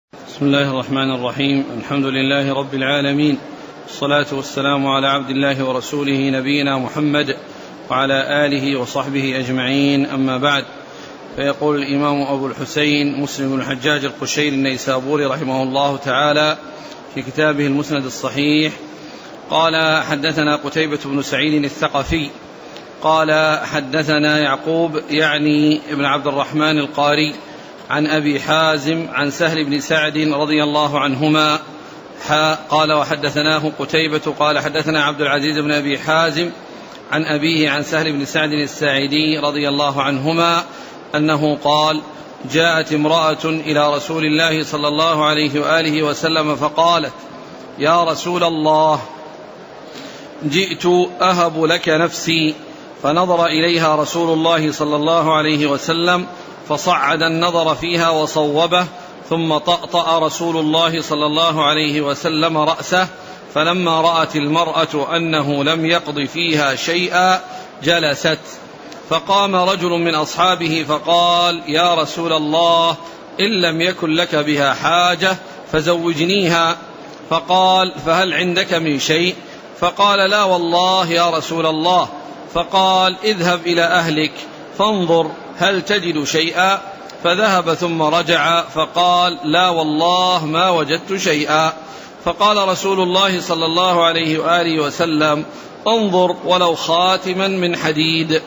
بسم الله الرحمن الرحيم. الحمد لله رب العالمين، والصلاة والسلام على عبد الله ورسوله نبينا محمد وعلى آله وصحبه أجمعين، أما بعد. فيقول الإمام أبو الحسين مسلم بن الحجاج القشيري النيسابوري رحمه الله تعالى في كتابه المسند الصحيح: قال حدثنا قتيبة بن سعيد الثقفي قال حدثنا يعقوب يعني ابن عبد الرحمن القاري عن أبي حازم عن سهل بن سعد رضي الله عنهما قال وحدثناه قتيبة قال حدثنا عبد العزيز بن أبي حازم عن أبيه عن سهل بن سعد الساعدي رضي الله عنهما أنه قال: جاءت امرأة إلى رسول الله صلى الله عليه وآله وسلم فقالت: يا رسول الله، جئت أهب لك نفسي. فنظر إليها رسول الله صلى الله عليه وسلم فصعد النظر فيها وصوبه، ثم طأطأ رسول الله صلى الله عليه وسلم رأسه، فلما رأت المرأة أنه لم يقض فيها شيئا جلست. فقام رجل من أصحابه فقال: يا رسول الله، إن لم يكن لك بها حاجة فزوجنيها. فقال: فهل عندك من شيء؟ فقال: لا والله يا رسول الله. فقال: اذهب إلى أهلك فانظر هل تجد شيئا. فذهب ثم رجع فقال: لا والله ما وجدت شيئا. فقال رسول الله صلى الله عليه وآله وسلم: انظر ولو خاتما من حديد.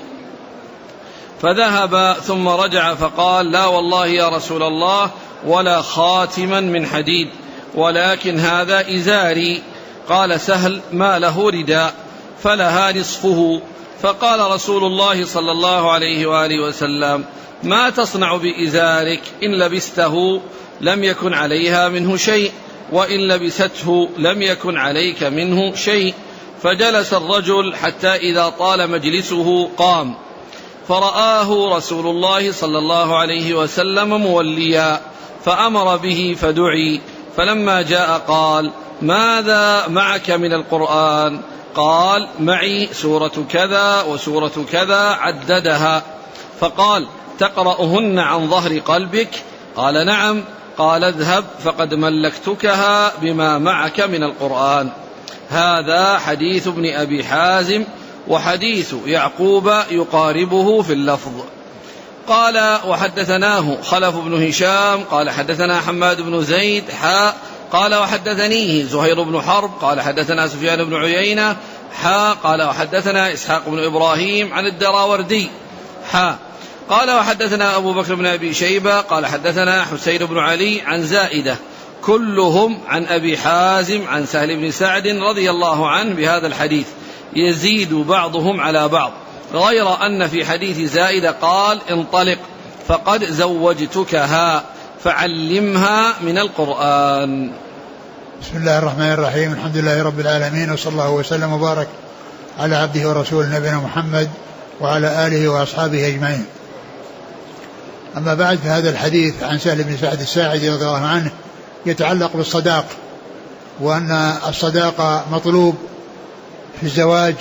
فذهب ثم رجع فقال: لا والله يا رسول الله ولا خاتما من حديد، ولكن هذا إزاري. قال سهل: ما له رداء فلها نصفه. فقال رسول الله صلى الله عليه وآله وسلم: ما تصنع بإزارك؟ إن لبسته لم يكن عليها منه شيء، وإن لبسته لم يكن عليك منه شيء. فجلس الرجل حتى إذا طال مجلسه قام، فرآه رسول الله صلى الله عليه وسلم موليا، فأمر به فدعي. فلما جاء قال: ماذا معك من القرآن؟ قال: معي سورة كذا وسورة كذا، عددها. فقال: تقرأهن عن ظهر قلبك؟ قال: نعم. قال: اذهب فقد ملكتكها بما معك من القرآن. هذا حديث ابن أبي حازم، وحديث يعقوب يقاربه في اللفظ. قال وحدثناه خلف بن هشام قال حدثنا حماد بن زيد قال وحدثنيه زهير بن حرب قال حدثنا سفيان بن عيينة قال وحدثنا إسحاق بن إبراهيم عن الدراوردي قال وحدثنا أبو بكر بن أبي شيبة قال حدثنا حسين بن علي عن زائدة، كلهم عن أبي حازم عن سهل بن سعد رضي الله عنه بهذا الحديث، يزيد بعضهم على بعض، غير أن في حديث زائدة قال: انطلق فقد زوجتكها فعلمها من القرآن. بسم الله الرحمن الرحيم. الحمد لله رب العالمين، وصلى الله وسلم وبارك على عبده ورسوله نبينا محمد وعلى آله وأصحابه أجمعين. أما بعد، فهذا الحديث عن سهل بن سعد الساعدي رضي الله عنه يتعلق بالصداق، وأن الصداق مطلوب في الزواج،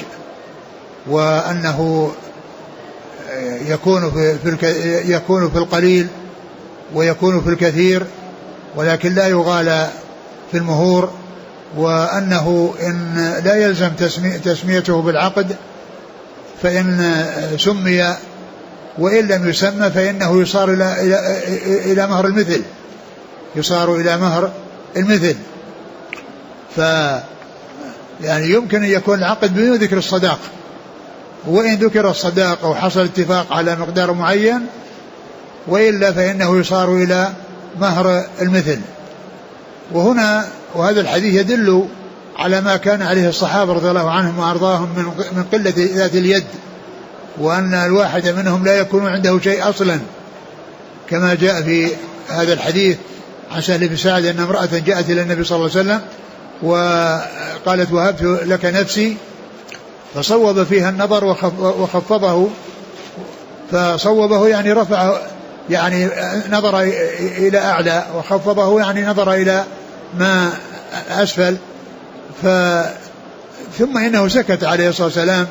وأنه يكون في القليل ويكون في الكثير، ولكن لا يغالى في المهور، وأنه إن لا يلزم تسميته بالعقد، فإن سمي وإن لم يسمى فإنه يصار إلى مهر المثل، يصار إلى مهر المثل. يعني يمكن أن يكون العقد بدون ذكر الصداق، وإن ذكر الصداق أو حصل اتفاق على مقدار معين، وإلا فإنه يصار إلى مهر المثل. وهذا الحديث يدل على ما كان عليه الصحابة رضي الله عنهم وأرضاهم من قلة ذات اليد، وأن الواحد منهم لا يكون عنده شيء أصلا، كما جاء في هذا الحديث عن سهل بن سعد أن امرأة جاءت إلى النبي صلى الله عليه وسلم وقالت: وهبت لك نفسي، فصوب فيها النظر وخفضه، فصوبه يعني رفع، يعني نظر إلى أعلى، وخفضه يعني نظر إلى ما أسفل. ثم إنه سكت عليه الصلاة والسلام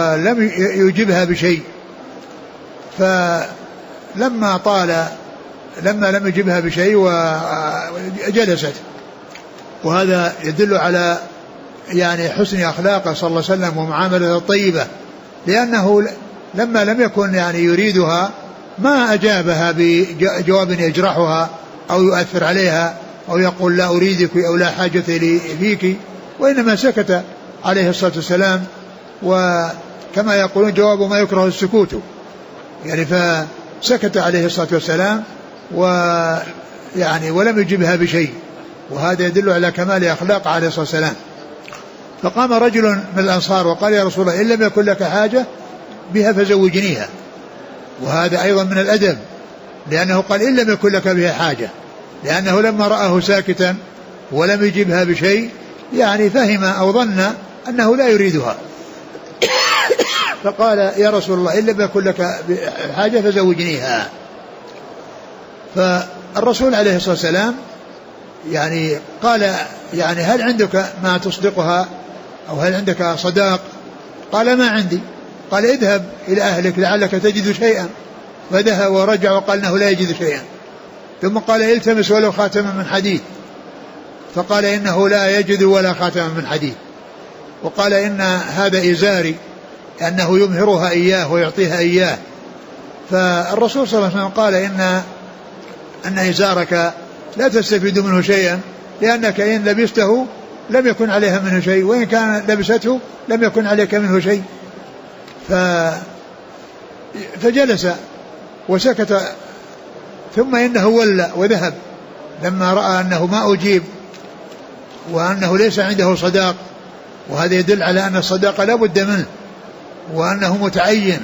ولم يجبها بشيء. فلما طال لما لم يجبها بشيء وجلست. وهذا يدل على يعني حسن أخلاقه صلى الله عليه وسلم ومعاملته الطيبة، لأنه لما لم يكن يعني يريدها ما أجابها بجواب يجرحها أو يؤثر عليها أو يقول لا أريدك أو لا حاجة لي فيك، وإنما سكت عليه الصلاة والسلام، وكما يقولون جواب ما يكره السكوت، يعني فسكت عليه الصلاة والسلام ويعني ولم يجبها بشيء، وهذا يدل على كمال أخلاق عليه الصلاة والسلام. فقام رجل من الأنصار وقال يا رسول الله إن لم يكن لك حاجة بها فزوجنيها، وهذا أيضا من الأدب، لأنه قال إن لم يكن لك بها حاجة، لأنه لما رآه ساكتا ولم يجبها بشيء يعني فهم أو ظن أنه لا يريدها، فقال يا رسول الله إن لم يكن لك حاجة فزوجنيها. فالرسول عليه الصلاة والسلام يعني قال يعني هل عندك ما تصدقها أو هل عندك صداق؟ قال ما عندي. قال اذهب إلى أهلك لعلك تجد شيئا، فذهب ورجع وقال إنه لا يجد شيئا. ثم قال التمس ولو خاتما من حديد، فقال إنه لا يجد ولا خاتما من حديد. وقال إن هذا إزاري، أنه يمهرها إياه ويعطيها إياه. فالرسول صلى الله عليه وسلم قال أن إزارك لا تستفيد منه شيئا، لأنك إن لبسته لم يكن عليها منه شيء، وإن كان لبسته لم يكن عليك منه شيء. فجلس وسكت، ثم إنه ولى وذهب لما رأى أنه ما أجيب وأنه ليس عنده صداق، وهذا يدل على أن الصداق لا بد منه وأنه متعين.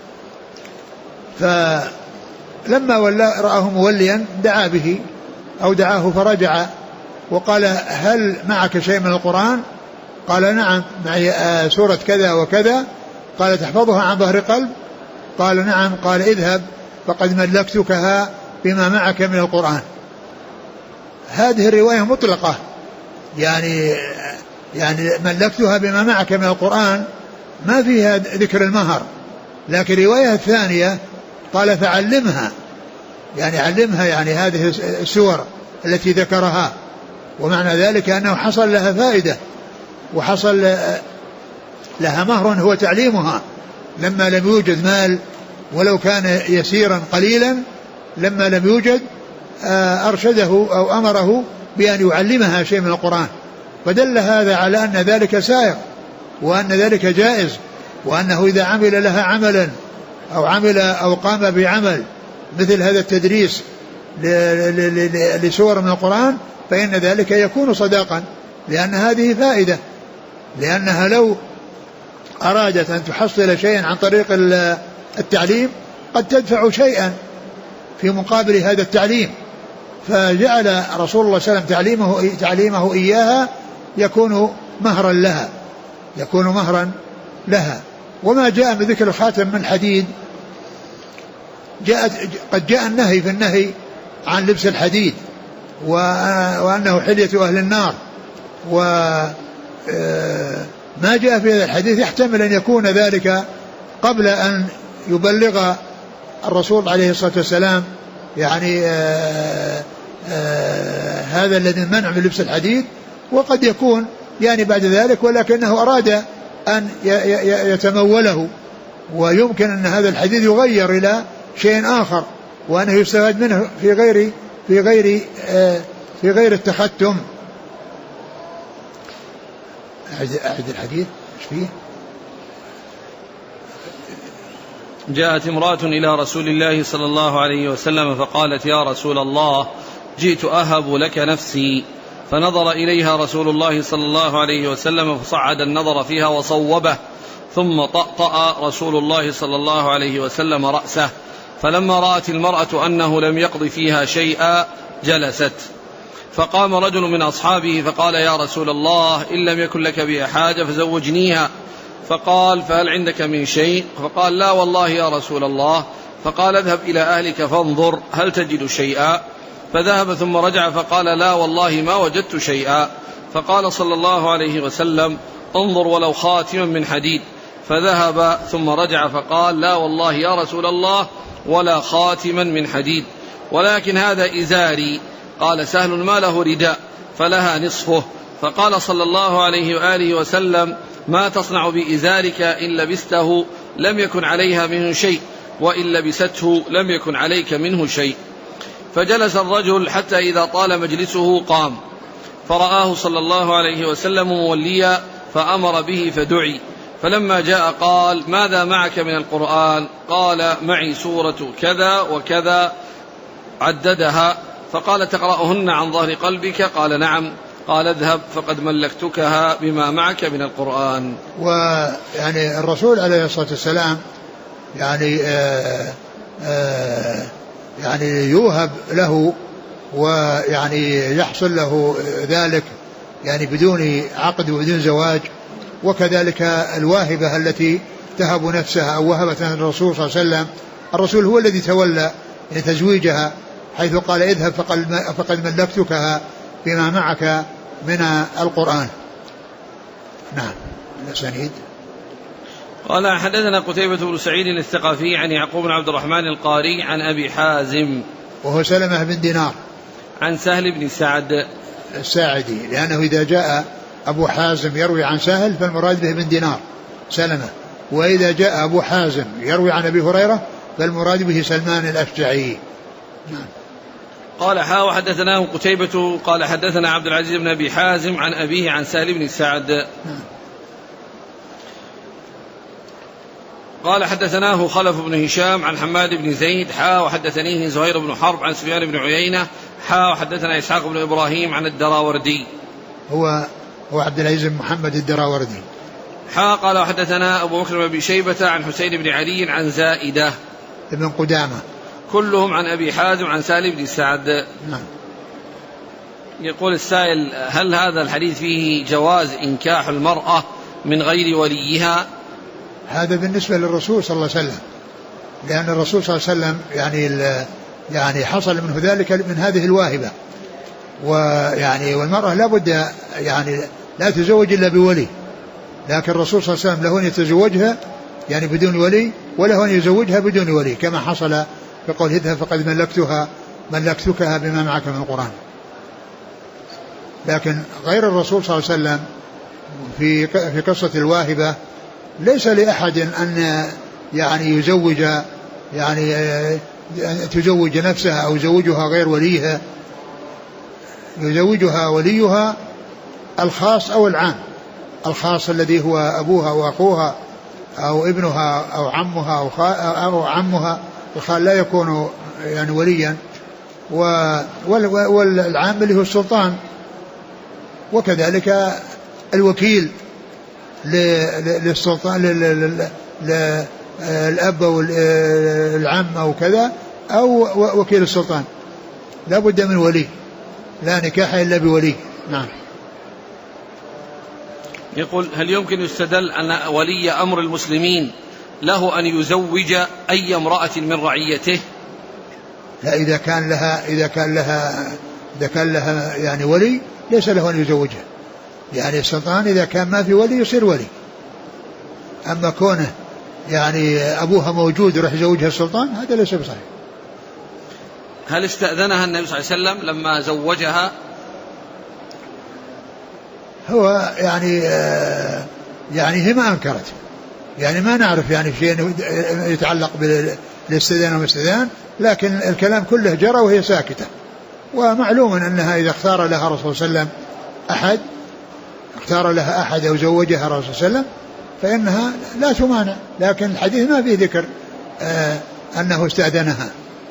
فلما رآه موليا دعا به أو دعاه فرجع وقال هل معك شيء من القرآن؟ قال نعم معي سورة كذا وكذا. قال تحفظها عن ظهر قلب؟ قال نعم. قال اذهب فقد ملكتكها بما معك من القرآن. هذه الرواية مطلقة، يعني ملكتها بما معك من القرآن ما فيها ذكر المهر، لكن الرواية الثانية قال فعلمها، يعني علمها يعني هذه السور التي ذكرها، ومعنى ذلك أنه حصل لها فائدة وحصل لها مهر هو تعليمها، لما لم يوجد مال ولو كان يسيرا قليلا، لما لم يوجد أرشده أو أمره بأن يعلمها شيء من القرآن، فدل هذا على أن ذلك سائغ وأن ذلك جائز، وأنه إذا عمل لها عملا أو قام بعمل مثل هذا التدريس لسور من القرآن فإن ذلك يكون صداقا، لأن هذه فائدة، لأنها لو أرادت أن تحصل شيئا عن طريق التعليم قد تدفع شيئا في مقابل هذا التعليم، فجعل رسول الله صلى الله عليه وسلم تعليمه إياها يكون مهرا لها. وما جاء بذكر الخاتم من حديد قد جاء النهي في النهي عن لبس الحديد وأنه حلية أهل النار، وما جاء في هذا الحديث يحتمل أن يكون ذلك قبل أن يبلغ الرسول عليه الصلاة والسلام يعني هذا الذي منع من لبس الحديد، وقد يكون يعني بعد ذلك، ولكنه أراد أن يتموله، ويمكن أن هذا الحديث يغير إلى شيء آخر وأنه يستفاد منه في غير التختم. أعد الحديث ايش فيه؟ جاءت امرأة إلى رسول الله صلى الله عليه وسلم فقالت يا رسول الله جئت أهب لك نفسي، فنظر إليها رسول الله صلى الله عليه وسلم فصعد النظر فيها وصوبه، ثم طأطأ رسول الله صلى الله عليه وسلم رأسه، فلما رأت المرأة أنه لم يقض فيها شيئا جلست. فقام رجل من أصحابه فقال يا رسول الله إن لم يكن لك بها حاجة فزوجنيها. فقال فهل عندك من شيء؟ فقال لا والله يا رسول الله. فقال اذهب إلى أهلك فانظر هل تجد شيئا؟ فذهب ثم رجع فقال لا والله ما وجدت شيئا. فقال صلى الله عليه وسلم انظر ولو خاتما من حديد. فذهب ثم رجع فقال لا والله يا رسول الله ولا خاتما من حديد. ولكن هذا إزاري. قال سهل ما له رداء فلها نصفه. فقال صلى الله عليه وآله وسلم ما تصنع بإزارك إن لبسته لم يكن عليها منه شيء وإن لبسته لم يكن عليك منه شيء. فجلس الرجل حتى إذا طال مجلسه قام، فرآه صلى الله عليه وسلم موليا فأمر به فدعي. فلما جاء قال ماذا معك من القرآن؟ قال معي سورة كذا وكذا عددها. فقال تقرأهن عن ظهر قلبك؟ قال نعم. قال اذهب فقد ملكتكها بما معك من القرآن. ويعني الرسول عليه الصلاة والسلام يعني يوهب له ويعني يحصل له ذلك يعني بدون عقد وبدون زواج، وكذلك الواهبة التي تهب نفسها أو وهبت الرسول صلى الله عليه وسلم، الرسول هو الذي تولى تزويجها حيث قال اذهب فقد ملكتكها بما معك من القرآن. نعم. الأسانيد. قال حدثنا قتيبة بن سعيد الثقفي عن يعقوب بن عبد الرحمن القاري عن أبي حازم وهو سلمة بن دينار عن سهل بن سعد الساعدي، لأنه إذا جاء أبو حازم يروي عن سهل فالمراد به بن دينار سلمة، وإذا جاء أبو حازم يروي عن أبي هريرة فالمراد به سلمان الأشجعي. نعم. قال وحدثناه قتيبة قال حدثنا عبد العزيز بن أبي حازم عن أبيه عن سهل بن سعد. نعم. قال حدثناه خلف بن هشام عن حماد بن زيد وحدثنيه زهير بن حرب عن سفيان بن عيينة وحدثنا إسحاق بن إبراهيم عن الدراوردي هو عبد العزيز بن محمد الدراوردي. قال وحدثنا أبو بكر بن أبي شيبة عن حسين بن علي عن زائدة ابن قدامة كلهم عن أبي حازم عن سالم بن سعد. نعم. يقول السائل هل هذا الحديث فيه جواز إنكاح المرأة من غير وليها؟ هذا بالنسبة للرسول صلى الله عليه وسلم، لأن الرسول صلى الله عليه وسلم يعني حصل منه ذلك من هذه الواهبة، ويعني والمرأة لا بد يعني لا تزوج إلا بولي، لكن الرسول صلى الله عليه وسلم له أن يتزوجها يعني بدون ولي وله أن يزوجها بدون ولي، كما حصل في قول اذهب فقد ملكتكها بما معك من القرآن. لكن غير الرسول صلى الله عليه وسلم في قصة الواهبة ليس لأحد أن يعني يزوج يعني تزوج نفسها أو يزوجها غير وليها، يزوجها وليها الخاص أو العام. الخاص الذي هو أبوها وأخوها أو ابنها أو عمها أو عمها، الخال لا يكون يعني وليا، والعام اللي هو السلطان، وكذلك الوكيل للسلطان للأب أو العم أو كذا أو وكيل السلطان لا بد من ولي، لا نكاح إلا بولي. نعم. يقول هل يمكن يستدل أن ولي أمر المسلمين له أن يزوج أي امرأة من رعيته؟ لا، إذا كان لها يعني ولي ليس له أن يزوجها، يعني السلطان إذا كان ما في ولي يصير ولي، أما كونه يعني أبوها موجود يروح يزوجها السلطان هذا ليس بصحيح. هل استأذنها النبي صلى الله عليه وسلم لما زوجها؟ هو يعني هي ما أنكرت، يعني ما نعرف يعني شيء يتعلق بالاستئذان والاستئذان، لكن الكلام كله جرى وهي ساكتة، ومعلوم أنها إذا اختار لها رسول صلى الله عليه وسلم أحد أو زوجها رسول صلى الله عليه وسلم فإنها لا تمانع، لكن الحديث ما فيه ذكر أنه استأذنها.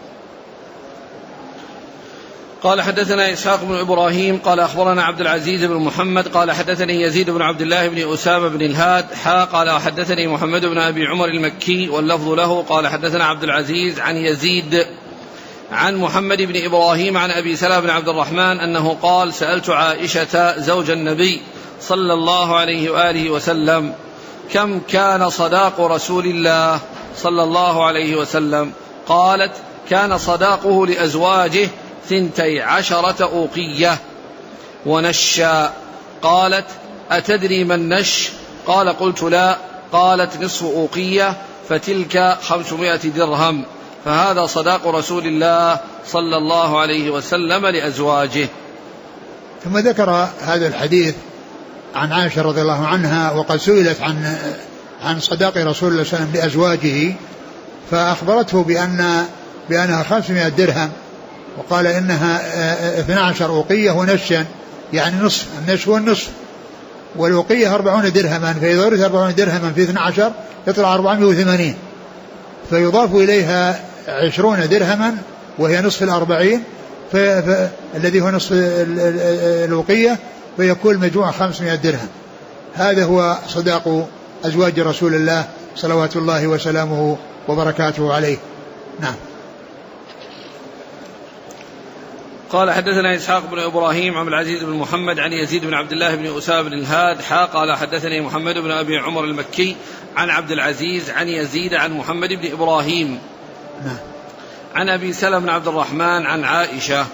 قال حدثنا إسحاق بن إبراهيم قال أخبرنا عبد العزيز بن محمد قال حدثني يزيد بن عبد الله بن أسامة بن الهاد قال وحدثني محمد بن أبي عمر المكي واللفظ له قال حدثنا عبد العزيز عن يزيد عن محمد بن إبراهيم عن أبي سلمة بن عبد الرحمن أنه قال سألت عائشة زوج النبي صلى الله عليه وآله وسلم كم كان صداق رسول الله صلى الله عليه وسلم؟ قالت كان صداقه لأزواجه 12 أوقية ونشا. قالت أتدري ما النش؟ قال قلت لا. قالت نصف أوقية فتلك 500 درهم. فهذا صداق رسول الله صلى الله عليه وسلم لأزواجه. ثم ذكر هذا الحديث عن عائشة رضي الله عنها وقد سئلت عن صداق رسول الله صلى الله عليه وسلم لأزواجه، فأخبرته بأنها 500 درهم، وقال إنها 12 أوقية ونشا، يعني نصف، النش والنصف، والأوقية 40 درهما، فإذا ورث 40 درهما في 12 يطلع 480، فيضاف إليها 20 درهما وهي نصف 40 الذي هو نصف الأوقية، فيكون مجموع 500 درهم. هذا هو صداق أزواج رسول الله صلوات الله وسلامه وبركاته عليه. نعم. قال حدثنا إسحاق بن إبراهيم عن العزيز بن محمد عن يزيد بن عبد الله بن أسامة بن الهاد قال حدثني محمد بن أبي عمر المكي عن عبد العزيز عن يزيد عن محمد بن إبراهيم عن أبي سلمة بن عبد الرحمن عن عائشة.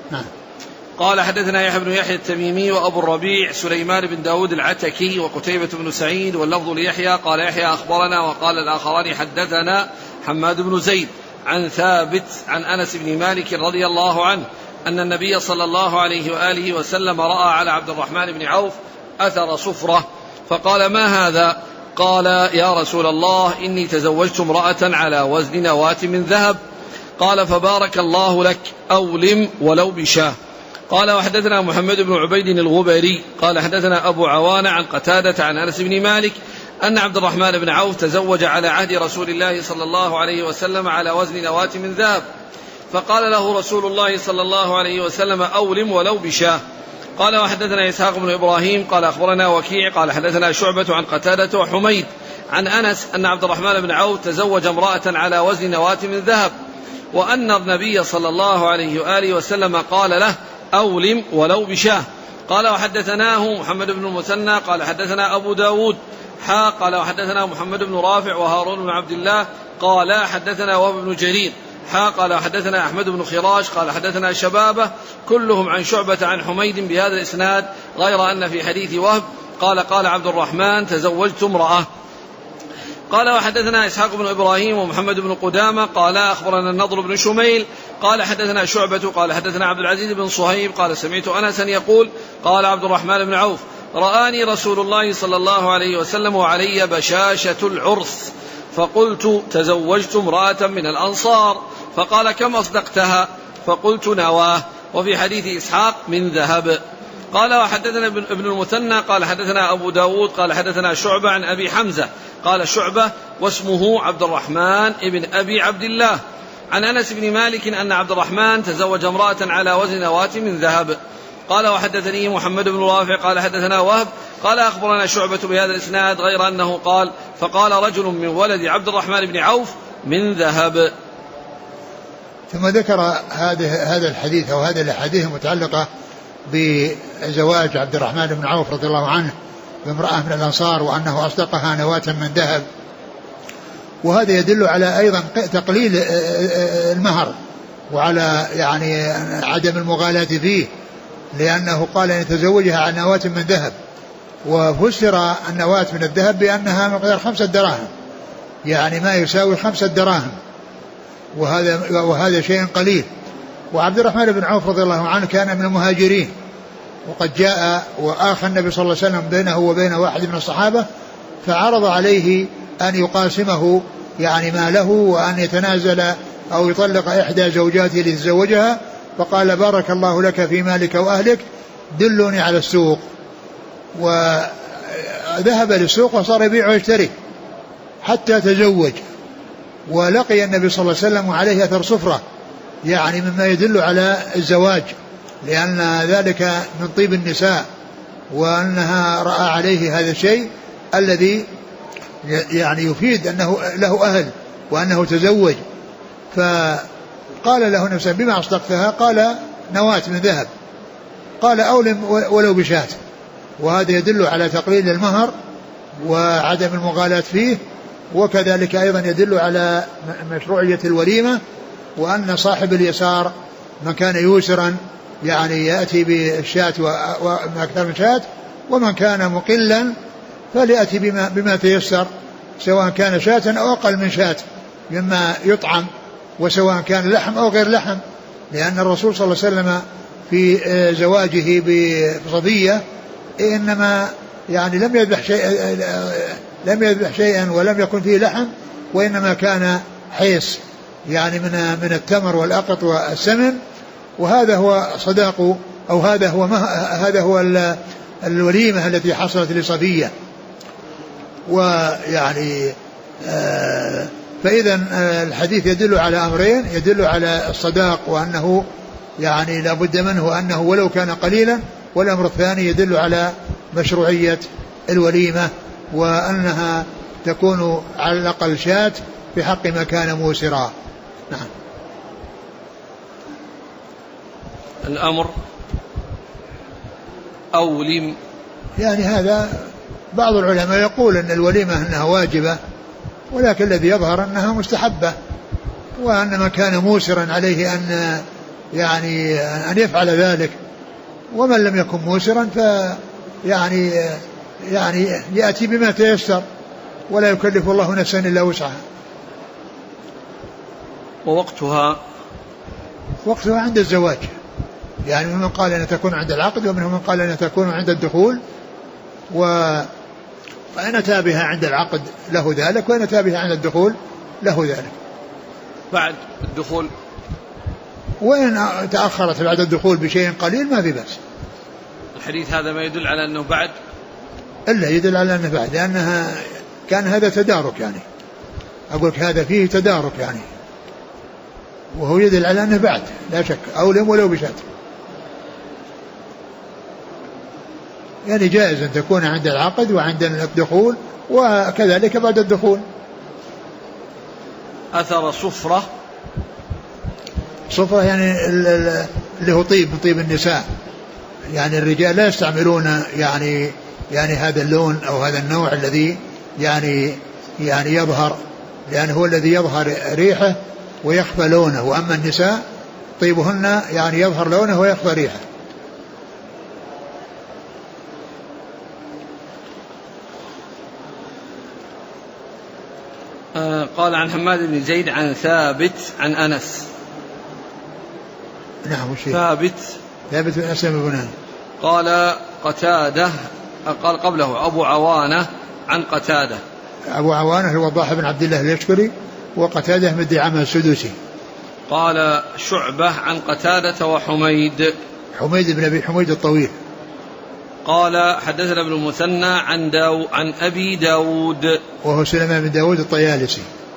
قال حدثنا يحيى بن يحيى التميمي وأبو الربيع سليمان بن داود العتكي وقتيبة بن سعيد واللفظ ليحيى قال يحيى أخبرنا، وقال الآخران حدثنا حماد بن زيد عن ثابت عن أنس بن مالك رضي الله عنه أن النبي صلى الله عليه وآله وسلم رأى على عبد الرحمن بن عوف أثر صفرة، فقال ما هذا؟ قال يا رسول الله إني تزوجت امرأة على وزن نواة من ذهب. قال فبارك الله لك، أولم ولو بشاه. قال وحدثنا محمد بن عبيد الغبري قال حدثنا أبو عوانة عن قتادة عن أنس بن مالك أن عبد الرحمن بن عوف تزوج على عهد رسول الله صلى الله عليه وسلم على وزن نواة من ذهب، فقال له رسول الله صلى الله عليه وسلم أولم ولو بشاه. قال وحدثنا إسحاق بن إبراهيم قال أخبرنا وكيع قال حدثنا شعبة عن قتادة وحميد عن أنس أن عبد الرحمن بن عوف تزوج امرأة على وزن نواة من ذهب، وأن النبي صلى الله عليه وآله وسلم قال له أولم ولو بشاه. قال وحدثناه محمد بن المثنى قال حدثنا أبو داود قال وحدثنا محمد بن رافع وهارون بن عبد الله قال حدثنا وهب بن جرير قال حدثنا أحمد بن خراش قال حدثنا شبابه كلهم عن شعبة عن حميد بهذا الإسناد، غير أن في حديث وهب قال عبد الرحمن تزوجت امرأة. قال وحدثنا إسحاق بن إبراهيم ومحمد بن قدامة قال أخبرنا النضر بن شميل قال حدثنا شعبة قال حدثنا عبد العزيز بن صهيب قال سمعت أنسا يقول قال عبد الرحمن بن عوف رآني رسول الله صلى الله عليه وسلم وعلي بشاشة العرس، فقلت تزوجت امرأة من الأنصار، فقال كم أصدقتها؟ فقلت نواه. وفي حديث إسحاق من ذهب. قال وحدثنا ابن المثنى قال حدثنا أبو داود قال حدثنا شعبة عن أبي حمزة قال شعبة واسمه عبد الرحمن ابن أبي عبد الله عن أنس بن مالك أن عبد الرحمن تزوج امرأة على وزن نواة من ذهب. قال وحدثني محمد بن رافع قال حدثنا وهب قال أخبرنا شعبة بهذا الإسناد، غير أنه قال فقال رجل من ولد عبد الرحمن بن عوف من ذهب. ثم ذكر هذا الحديث أو هذه الأحاديث المتعلقة بزواج عبد الرحمن بن عوف رضي الله عنه بامرأة من الأنصار وأنه أصدقها نواة من ذهب، وهذا يدل على أيضا تقليل المهر وعلى يعني عدم المغالاة فيه، لأنه قال أن يتزوجها على نواة من ذهب، وفسر النواة من الذهب بأنها مقدار 5 دراهم، يعني ما يساوي 5 دراهم، وهذا شيء قليل. وعبد الرحمن بن عوف رضي الله عنه كان من المهاجرين، وقد جاء وآخى النبي صلى الله عليه وسلم بينه وبين واحد من الصحابة، فعرض عليه أن يقاسمه يعني ما له وأن يتنازل أو يطلق إحدى زوجاته ليتزوجها، فقال بارك الله لك في مالك وأهلك دلوني على السوق. وذهب للسوق وصار يبيع ويشتري حتى تزوج، ولقي النبي صلى الله عليه وسلم وعليه أثر صفرة، يعني مما يدل على الزواج، لأن ذلك من طيب النساء، وأنها رأى عليه هذا الشيء الذي يعني يفيد أنه له أهل وأنه تزوج. فقال له نفسه بما أصدقتها؟ قال نواة من ذهب. قال أولم ولو بشاة. وهذا يدل على تقليل المهر وعدم المغالاة فيه، وكذلك أيضا يدل على مشروعية الوليمة، وأن صاحب اليسار من كان يوسرا يعني يأتي بالشاة وأكثر من شاة، ومن كان مقلا فليأتي بما تيسر، سواء كان شاة أو أقل من شاة مما يطعم وسواء كان لحم أو غير لحم، لأن الرسول صلى الله عليه وسلم في زواجه بصفية إنما يعني لم يذبح شيئا ولم يكن فيه لحم، وإنما كان حيص يعني من التمر والأقط والسمن، وهذا هو صداق أو هذا هو الوليمة التي حصلت لصفية. ويعني فإذا الحديث يدل على أمرين: يدل على الصداق وأنه يعني لا بد منه وأنه ولو كان قليلا، والأمر الثاني يدل على مشروعية الوليمة وأنها تكون على الأقل شاة في حق ما كان موسرا. نعم. الأمر أولم، يعني هذا بعض العلماء يقول أن الوليمة أنها واجبة، ولكن الذي يظهر أنها مستحبة، وأن ما كان موسرا عليه أن يعني أن يفعل ذلك، ومن لم يكن موسرا يعني يأتي بما تيسر، ولا يكلف الله نفسا إلا وسعها. ووقتها عند الزواج، يعني من قال أن تكون عند العقد، ومنهم من قال أن تكون عند الدخول، وإن أتى بها عند العقد له ذلك، وإن أتى بها عند الدخول له ذلك. بعد الدخول، وإن تأخرت بعد الدخول بشيء قليل ما في بأس. الحديث هذا ما يدل على أنه بعد، إلا يدل على أنه بعد، لأنها كان هذا تدارك، يعني أقول لك هذا فيه تدارك يعني، وهو يدل على أنه بعد لا شك، أولم ولو بشات. يعني جائز أن تكون عند العقد وعند الدخول، وكذلك بعد الدخول. أثر صفرة يعني اللي هو طيب النساء، يعني الرجال لا يستعملون يعني هذا اللون أو هذا النوع الذي يعني يظهر، لأنه هو الذي يظهر ريحه ويخفى لونه، وأما النساء طيبهن يعني يظهر لونه ويخفى ريحه. قال عن حماد بن زيد عن ثابت عن أنس. نعم. ثابت بن أسلم بن قال قتادة، قال قبله أبو عوانة عن قتادة. أبو عوانة هو وضاح بن عبد الله اليشكري، وقتادة بن دعامة السدوسي. قال شعبة عن قتادة وحميد بن أبي حميد الطويل. قال حدثنا ابن المثنى عن أبي داود وهو سليمان بن داود الطيالسي.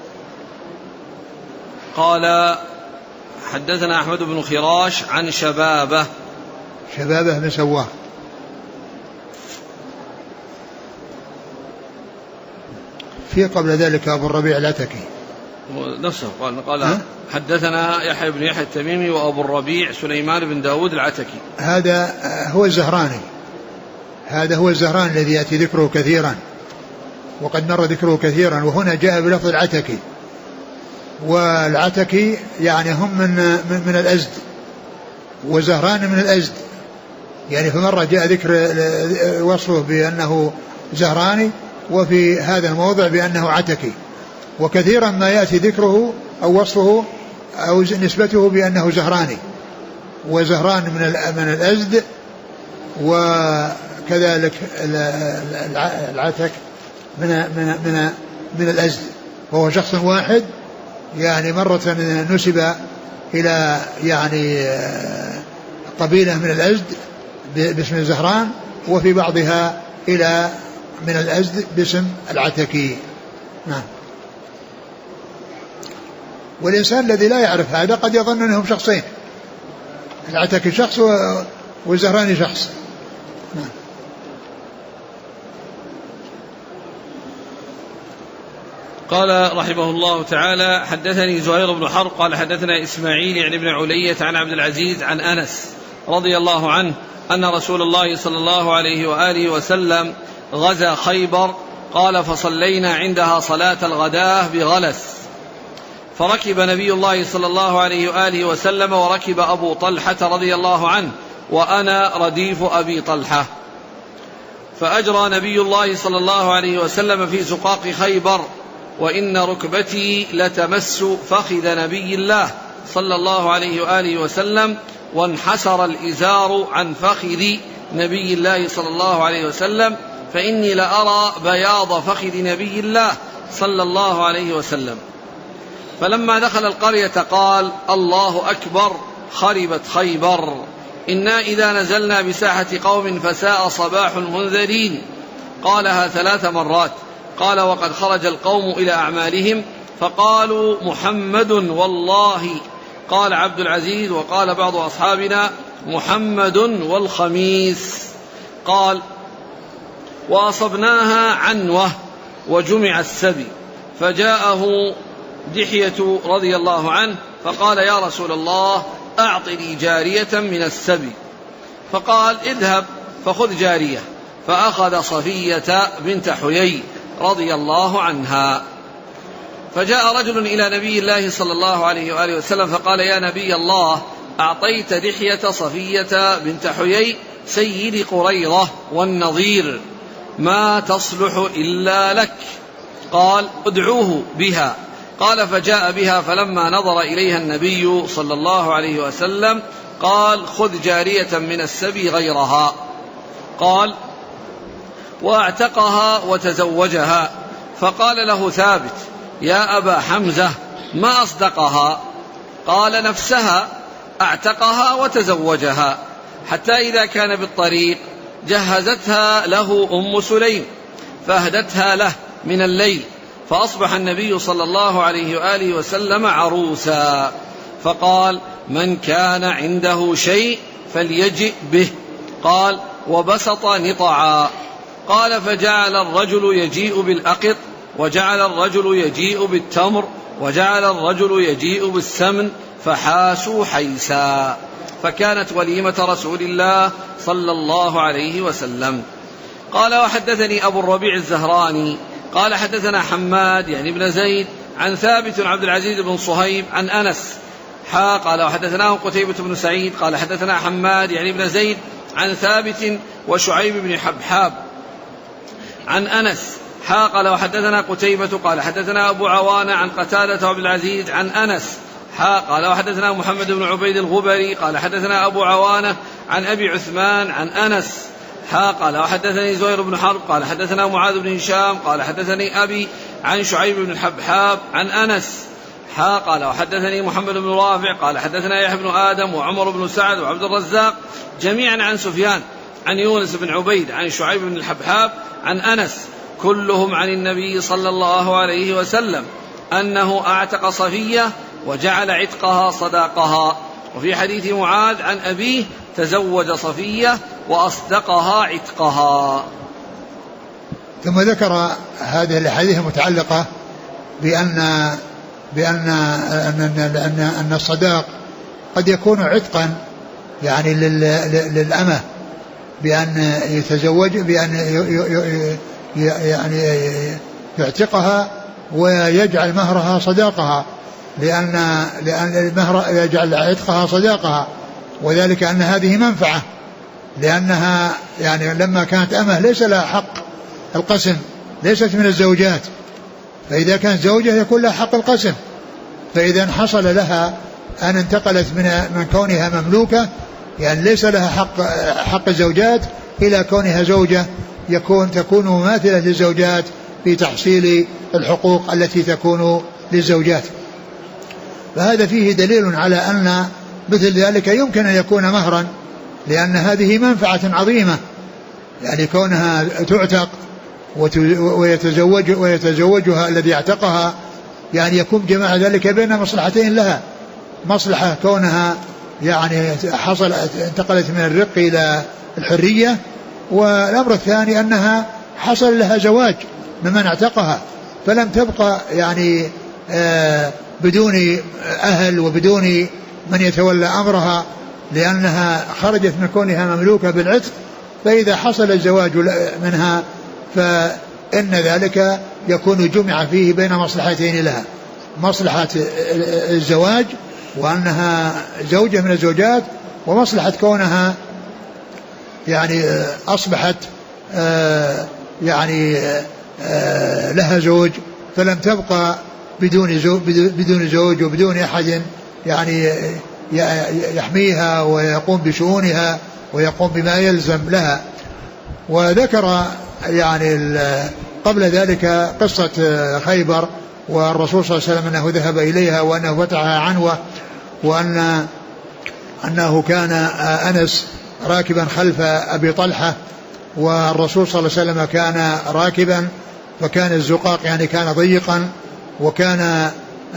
قال حدثنا أحمد بن خراش عن شبابة بن سواه. في قبل ذلك أبو الربيع العتكي نفسه قال حدثنا يحيى بن يحيى التميمي وأبو الربيع سليمان بن داود العتكي. هذا هو الزهراني، الذي يأتي ذكره كثيرا، وقد مر ذكره كثيرا، وهنا جاء بلفظ العتكي. والعتكي يعني هم من الأزد، وزهران من الأزد، يعني في مرة جاء ذكر وصفه بأنه زهراني، وفي هذا الموضع بأنه عتكي. وكثيرا ما يأتي ذكره أو وصفه أو نسبته بأنه زهراني، وزهران من الأزد، وكذلك العتك من الأزد، وهو شخص واحد، يعني مرة نسب إلى يعني قبيلة من الأزد باسم زهران، وفي بعضها إلى من الأزد باسم العتكي. نعم. والإنسان الذي لا يعرف هذا قد يظن أنهم شخصين، العتكي شخص والزهراني شخص. نعم. قال رحمه الله تعالى حدثني زهير بن حرب قال حدثنا إسماعيل يعني بن علية عن عبد العزيز عن أنس رضي الله عنه أن رسول الله صلى الله عليه وآله وسلم غزا خيبر. قال فصلينا عندها صلاة الغداة بغلس، فركب نبي الله صلى الله عليه وآله وسلم، وركب أبو طلحة رضي الله عنه، وأنا رديف أبي طلحة. فأجرى نبي الله صلى الله عليه وسلم في سقاق خيبر، وإن ركبتي لتمس فخذ نبي الله صلى الله عليه وآله وسلم، وانحسر الإزار عن فخذ نبي الله صلى الله عليه وسلم، فإني لأرى بياض فخذ نبي الله صلى الله عليه وسلم. فلما دخل القرية قال: الله أكبر، خربت خيبر، إنا إذا نزلنا بساحة قوم فساء صباح المنذرين. قالها 3 مرات. قال: وقد خرج القوم إلى أعمالهم فقالوا: محمد والله. قال عبد العزيز: وقال بعض أصحابنا: محمد والخميس. قال: وأصبناها عنوة وجمع السبي، فجاءه دحية رضي الله عنه فقال: يا رسول الله، أعطني جارية من السبي. فقال: اذهب فخذ جارية. فأخذ صفية بنت حيي رضي الله عنها. فجاء رجل إلى نبي الله صلى الله عليه وآله وسلم فقال: يا نبي الله، أعطيت دحية صفية بنت حيي سيد قريظة والنظير، ما تصلح إلا لك. قال: ادعوه بها. قال: فجاء بها، فلما نظر إليها النبي صلى الله عليه وسلم قال: خذ جارية من السبي غيرها. قال: واعتقها وتزوجها. فقال له ثابت: يا أبا حمزة، ما أصدقها؟ قال: نفسها، اعتقها وتزوجها. حتى إذا كان بالطريق جهزتها له أم سليم فأهدتها له من الليل، فأصبح النبي صلى الله عليه وآله وسلم عروسا. فقال: من كان عنده شيء فليجئ به. قال: وبسط نطعا. قال: فجعل الرجل يجيء بالأقط، وجعل الرجل يجيء بالتمر، وجعل الرجل يجيء بالسمن، فحاسوا حيسا. فكانت وليمة رسول الله صلى الله عليه وسلم. قال: وحدثني أبو الربيع الزهراني قال: حدثنا حماد يعني بن زيد عن ثابت عبد العزيز بن صهيب عن أنس قال: وحدثناه قتيبة بن سعيد قال: حدثنا حماد يعني بن زيد عن ثابت وشعيب بن حبحاب عن أنس قال: وحدثنا قتيبة قال: حدثنا أبو عوانة عن قتادة عبد العزيز عن أنس قال: وحدثنا محمد بن عبيد الغبري قال: حدثنا أبو عوانة عن أبي عثمان عن أنس قال: وحدثني زهير بن حرب قال: حدثنا معاذ بن هشام قال: حدثني أبي عن شعيب بن الحبحاب عن أنس قال: وحدثني محمد بن رافع قال: حدثنا يحيى بن آدم وعمر بن سعد وعبد الرزاق جميعا عن سفيان عن يونس بن عبيد عن شعيب بن الحبحاب عن أنس، كلهم عن النبي صلى الله عليه وسلم أنه أعتق صفية وجعل عتقها صداقها. وفي حديث معاذ عن أبيه: تزوج صفية وأصدقها عتقها. ثم ذكر هذه الأحاديث المتعلقة بأن الصداق قد يكون عتقا يعني للأمة، بأن يتزوج، بأن يعني يعتقها ويجعل مهرها صداقها، لأن المهر يجعل عتقها صداقها، وذلك أن هذه منفعة، لأنها يعني لما كانت أمة ليس لها حق القسم، ليست من الزوجات، فإذا كانت زوجة يكون لها حق القسم. فإذا حصل لها أن انتقلت من كونها مملوكة، يعني ليس لها حق الزوجات، إلى كونها زوجة تكون مماثلة للزوجات في تحصيل الحقوق التي تكون للزوجات. فهذا فيه دليل على أن مثل ذلك يمكن أن يكون مهرا، لأن هذه منفعة عظيمة، يعني كونها تعتق ويتزوجها الذي اعتقها، يعني يكون جماع ذلك بين مصلحتين لها: مصلحة كونها يعني انتقلت من الرق إلى الحرية، والأمر الثاني أنها حصل لها زواج ممن اعتقها، فلم تبقى يعني بدون أهل وبدون من يتولى أمرها، لأنها خرجت من كونها مملوكة بالعتق. فإذا حصل الزواج منها فإن ذلك يكون جمع فيه بين مصلحتين لها: مصلحة الزواج وأنها زوجة من الزوجات، ومصلحة كونها يعني أصبحت يعني لها زوج، فلم تبقى بدون زوج وبدون أحد يعني يحميها ويقوم بشؤونها ويقوم بما يلزم لها. وذكر يعني قبل ذلك قصة خيبر والرسول صلى الله عليه وسلم أنه ذهب إليها وأنه فتحها عنوة، وأنه كان أنس راكبا خلف أبي طلحة والرسول صلى الله عليه وسلم كان راكبا، فكان الزقاق يعني كان ضيقا وكان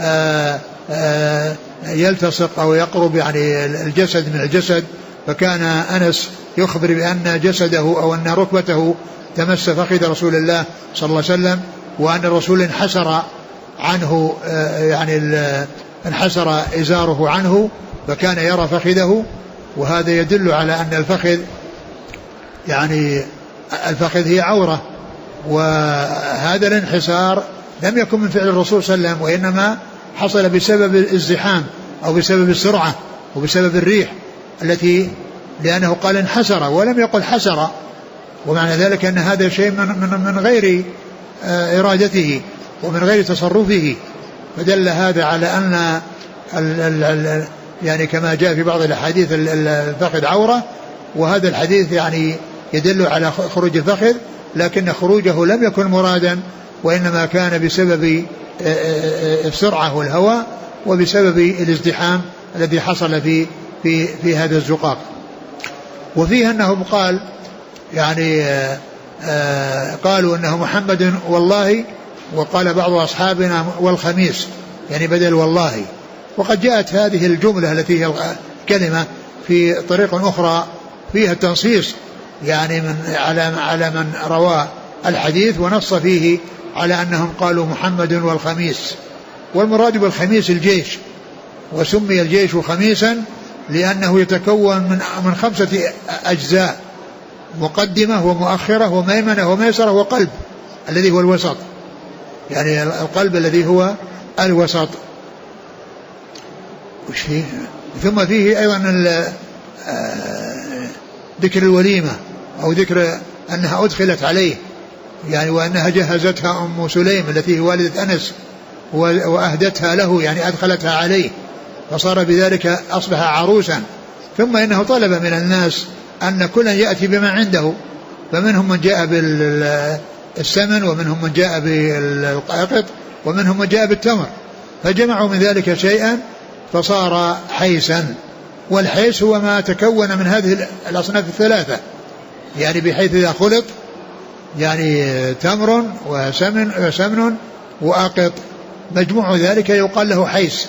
يلتصق أو يقرب يعني الجسد من الجسد، فكان أنس يخبر بأن جسده أو أن ركبته تمس فخذ رسول الله صلى الله عليه وسلم، وأن الرسول انحسر عنه يعني انحسر إزاره عنه فكان يرى فخذه. وهذا يدل على أن الفخذ يعني الفخذ هي عورة، وهذا الانحسار لم يكن من فعل الرسول صلى الله عليه وسلم، وإنما حصل بسبب الازدحام أو بسبب السرعة وبسبب الريح التي، لأنه قال انحسر ولم يقل حسر، ومعنى ذلك أن هذا شيء من غير إرادته ومن غير تصرفه، فدل هذا على أن يعني كما جاء في بعض الأحاديث الفخذ عورة، وهذا الحديث يعني يدل على خروج الفخذ، لكن خروجه لم يكن مرادا، وإنما كان بسبب السرعة والهواء وبسبب الازدحام الذي حصل في هذا الزقاق. وفيه أنه قال يعني قالوا أنه محمد والله، وقال بعض أصحابنا والخميس يعني بدل والله. وقد جاءت هذه الجملة التي هي الكلمة في طريق أخرى فيها التنصيص يعني على من روى الحديث ونص فيه على أنهم قالوا محمد والخميس، والمراد بالخميس الجيش، وسمي الجيش خميسا لأنه يتكون من 5 أجزاء: مقدمة ومؤخرة وميمنة وميسرة وقلب الذي هو الوسط، يعني القلب الذي هو الوسط. ثم فيه أيضا ذكر الوليمة أو ذكر أنها أدخلت عليه، يعني وأنها جهزتها أم سليم التي هي والدة أنس وأهدتها له، يعني أدخلتها عليه، فصار بذلك أصبح عروسا. ثم إنه طلب من الناس أن كلا يأتي بما عنده، فمنهم من جاء بالسمن ومنهم من جاء بالقاقط ومنهم من جاء بالتمر، فجمعوا من ذلك شيئا فصار حيسا. والحيس هو ما تكون من هذه الأصناف الثلاثة، يعني بحيث إذا خلط يعني تمر وسمن وآقط مجموع ذلك يقال له حيس.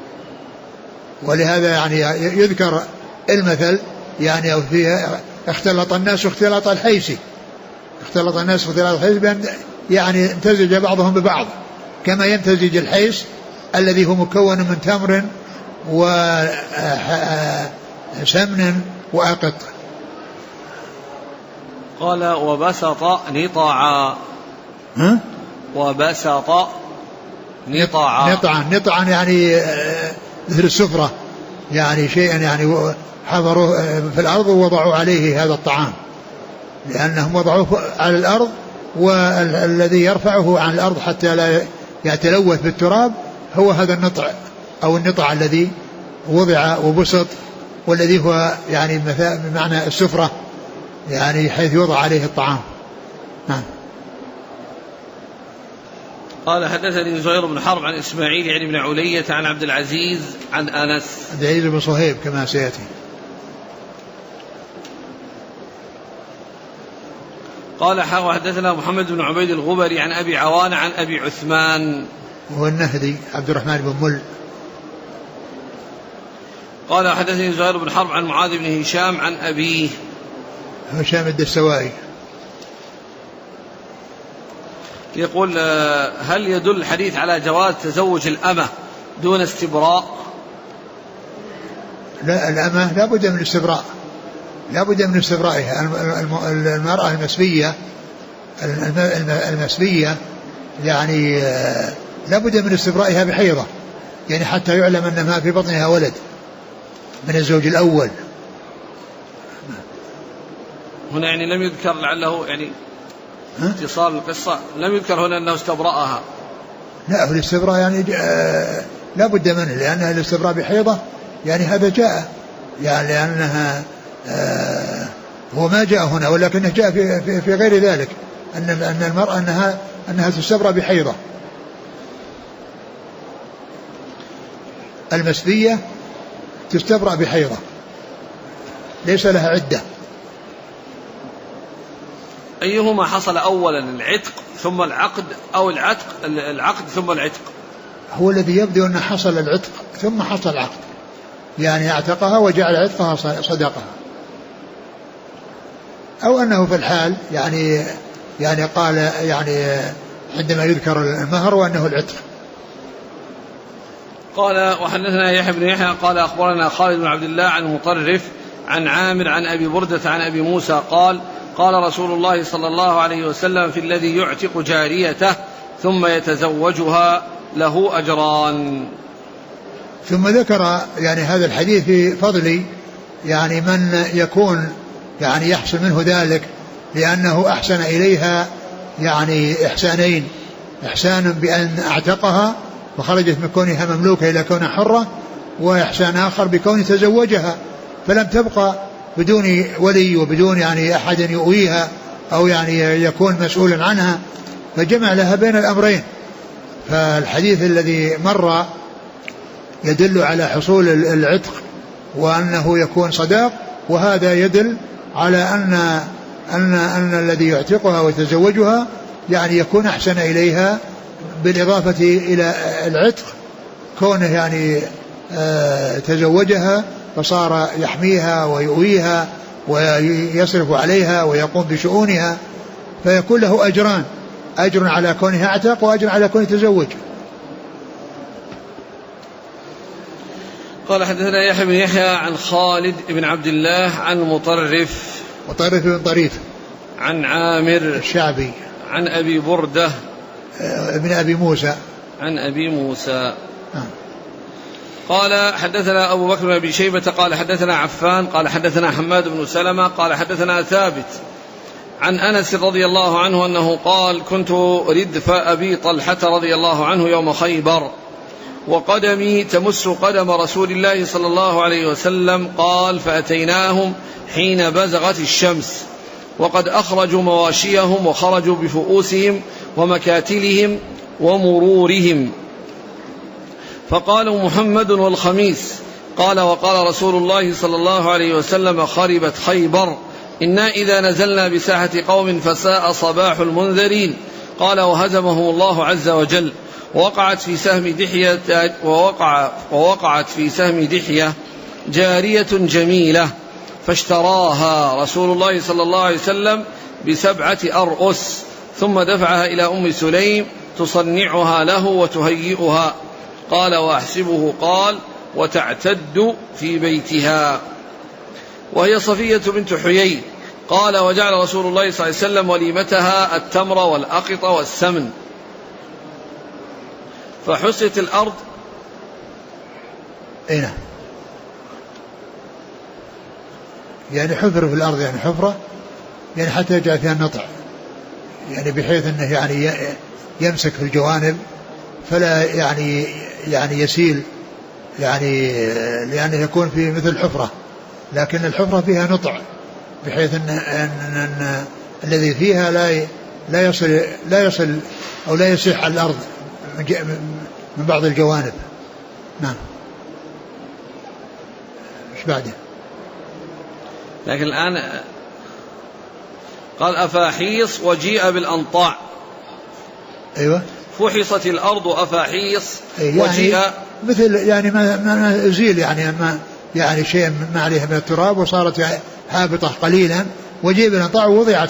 ولهذا يعني يذكر المثل يعني فيه اختلط الناس اختلاط الحيس، اختلط الناس اختلاط الحيس بأن يعني امتزج بعضهم ببعض، كما يمتزج الحيس الذي هو مكون من تمر وسمن وآقط. قال وبسط نطعا. وبسط نطعا. نطعا يعني مثل السفرة، يعني شيئا يعني حضروا في الأرض ووضعوا عليه هذا الطعام، لأنهم وضعوه على الأرض، والذي يرفعه عن الأرض حتى لا يتلوث بالتراب هو هذا النطع أو النطع الذي وضع وبسط، والذي هو يعني بمعنى السفرة، يعني حيث يوضع عليه الطعام. نعم. قال حدثني زهير بن حرب عن إسماعيل يعني بن علية عن عبد العزيز عن أنس. عبد العزيز بن صهيب كما سيأتي. قال حدثنا محمد بن عبيد الغبري عن أبي عوان عن أبي عثمان وهو النهدي عبد الرحمن بن مل. قال حدثني زهير بن حرب عن معاذ بن هشام عن أبيه هشام الدستوائي. يقول هل يدل الحديث على جواز تزوج الأمة دون استبراء؟ لا، الأمة لا بد من الاستبراء، لا بد من استبرائها. المرأة المسبية يعني لا بد من استبرائها بحيضة، يعني حتى يعلم أن ما في بطنها ولد من الزوج الأول. هنا يعني لم يذكر لعله يعني اتصال القصة، لم يذكر هنا أنه استبرأها. لا الاستبراء يعني لا بد منه، لأنها الاستبراء بحيضة يعني هذا جاء يعني لأنها هو ما جاء هنا، ولكنه جاء في غير ذلك أن المرأة أنها تستبرأ بحيضة. المسبية تستبرأ بحيضة ليس لها عدة. أيهما حصل أولا، العتق ثم العقد أو العقد ثم العتق؟ هو الذي يبدو أنه حصل العتق ثم حصل العقد، يعني اعتقها وجعل عتقها صدقها، أو أنه في الحال يعني قال يعني عندما يذكر المهر وأنه العتق. قال وحدثنا يحيى بن يحيى قال أخبرنا خالد بن عبد الله عن مطرف عن عامر عن أبي بردة عن أبي موسى قال قال رسول الله صلى الله عليه وسلم في الذي يعتق جاريته ثم يتزوجها له أجران. ثم ذكر يعني هذا الحديث في فضل يعني من يكون يعني يحصل منه ذلك لأنه أحسن إليها يعني إحسانين، إحسان بأن أعتقها وخرجت من كونها مملوكة إلى كونها حرة، وإحسان آخر بكون تزوجها فلم تبقى بدون ولي وبدون يعني أحد يؤويها أو يعني يكون مسؤولا عنها، فجمع لها بين الأمرين. فالحديث الذي مر يدل على حصول العتق وأنه يكون صداق، وهذا يدل على أن الذي يعتقها ويتزوجها يعني يكون أحسن إليها، بالإضافة إلى العتق كونه يعني تزوجها فصار يحميها ويؤويها ويصرف عليها ويقوم بشؤونها، فيكون له أجران، أجر على كونه اعتق وأجر على كونه تزوج. قال حدثنا يحيى بن يحيى عن خالد بن عبد الله عن مطرف بن طريف عن عامر الشعبي عن أبي بردة ابن أبي موسى عن أبي موسى قال حدثنا أبو بكر بن أبي شيبة قال حدثنا عفان قال حدثنا حماد بن سلمة قال حدثنا ثابت عن أنس رضي الله عنه أنه قال كنت ردف أبي طلحة رضي الله عنه يوم خيبر وقدمي تمس قدم رسول الله صلى الله عليه وسلم قال فأتيناهم حين بزغت الشمس وقد أخرجوا مواشيهم وخرجوا بفؤوسهم ومكاتلهم ومرورهم، فقالوا محمد والخميس. قال وقال رسول الله صلى الله عليه وسلم خربت خيبر إنا إذا نزلنا بساحة قوم فساء صباح المنذرين. قال وهزمهم الله عز وجل. ووقعت في سهم دحية جارية جميلة فاشتراها رسول الله صلى الله عليه وسلم ب7 أرؤس ثم دفعها إلى أم سليم تصنعها له وتهيئها. قال وأحسبه قال وتعتد في بيتها، وهي صفية بنت حيي. قال وجعل رسول الله صلى الله عليه وسلم وليمتها التمر والأقط والسمن. فحست الأرض يعني حفر في الأرض، يعني حفرة يعني حتى يجعل فيها النطع، يعني بحيث أنه يعني يمسك في الجوانب فلا يعني يسيل، يعني لأنه يكون في مثل حفرة، لكن الحفرة فيها نطع بحيث أن الذي فيها لا يصل أو لا يسيح على الأرض من بعض الجوانب. نعم. ايش بعده؟ لكن الآن قال أفاحيص وجيء بالأنطاع. أيوة. فحصت الأرض أفاحيص يعني وجيء مثل يعني ما أزيل يعني شيء ما عليها من التراب وصارت هابطة قليلا، وجيء بالأنطاع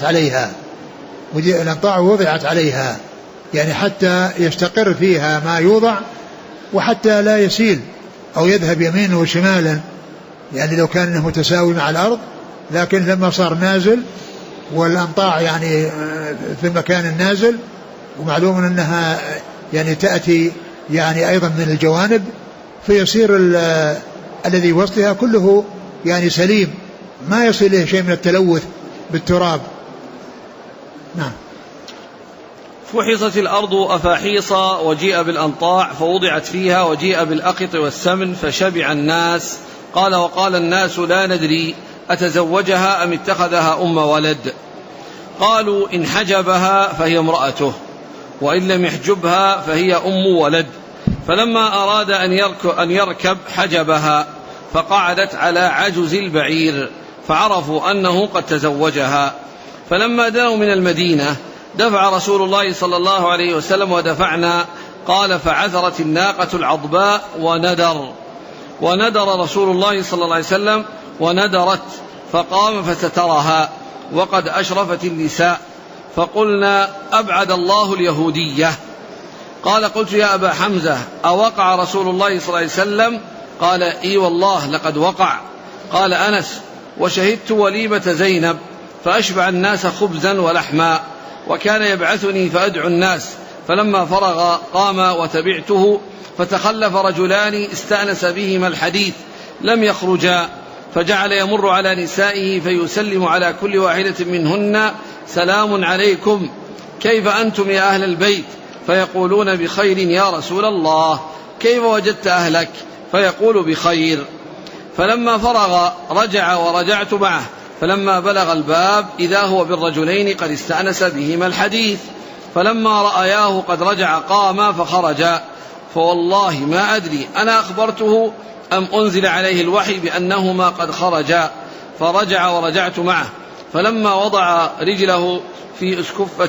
ووضعت عليها يعني حتى يستقر فيها ما يوضع وحتى لا يسيل أو يذهب يمينه وشمالا، يعني لو كان متساوي مع الأرض، لكن لما صار نازل والأنطاع يعني في المكان النازل، ومعلوم أنها يعني تأتي يعني أيضا من الجوانب، فيصير الذي وسطها كله يعني سليم، ما يصل إليه شيء من التلوث بالتراب. نعم. فحصت الأرض أفاحيص وجيء بالأنطاع فوضعت فيها وجيء بالأقط والسمن فشبع الناس. قال وقال الناس لا ندري أتزوجها أم اتخذها أم ولد. قالوا إن حجبها فهي امرأته وإن لم يحجبها فهي أم ولد. فلما أراد أن يركب حجبها فقعدت على عجز البعير فعرفوا أنه قد تزوجها. فلما دنوا من المدينة دفع رسول الله صلى الله عليه وسلم ودفعنا. قال فعثرت الناقة العضباء وندر رسول الله صلى الله عليه وسلم وندرت فقام فسترها وقد أشرفت النساء فقلنا أبعد الله اليهودية. قال قلت يا أبا حمزة أوقع رسول الله صلى الله عليه وسلم؟ قال إي والله لقد وقع. قال أنس وشهدت وليمة زينب فأشبع الناس خبزا ولحما وكان يبعثني فأدعو الناس. فلما فرغ قام وتبعته فتخلف رجلان استأنس بهما الحديث لم يخرجا فجعل يمر على نسائه فيسلم على كل واحدة منهن سلام عليكم كيف أنتم يا أهل البيت؟ فيقولون بخير يا رسول الله. كيف وجدت أهلك؟ فيقول بخير. فلما فرغ رجع ورجعت معه فلما بلغ الباب إذا هو بالرجلين قد استأنس بهما الحديث. فلما رأياه قد رجع قام فخرجا فوالله ما أدري أنا أخبرته أم أنزل عليه الوحي بأنهما قد خرجا. فرجع ورجعت معه فلما وضع رجله في اسكفة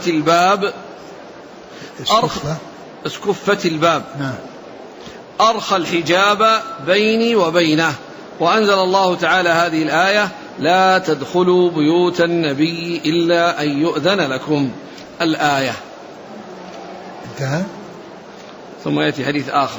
الباب أرخى الحجاب بيني وبينه. وأنزل الله تعالى هذه الآية لا تدخلوا بيوت النبي إلا أن يؤذن لكم الآية. انتهى. ثم يأتي حديث آخر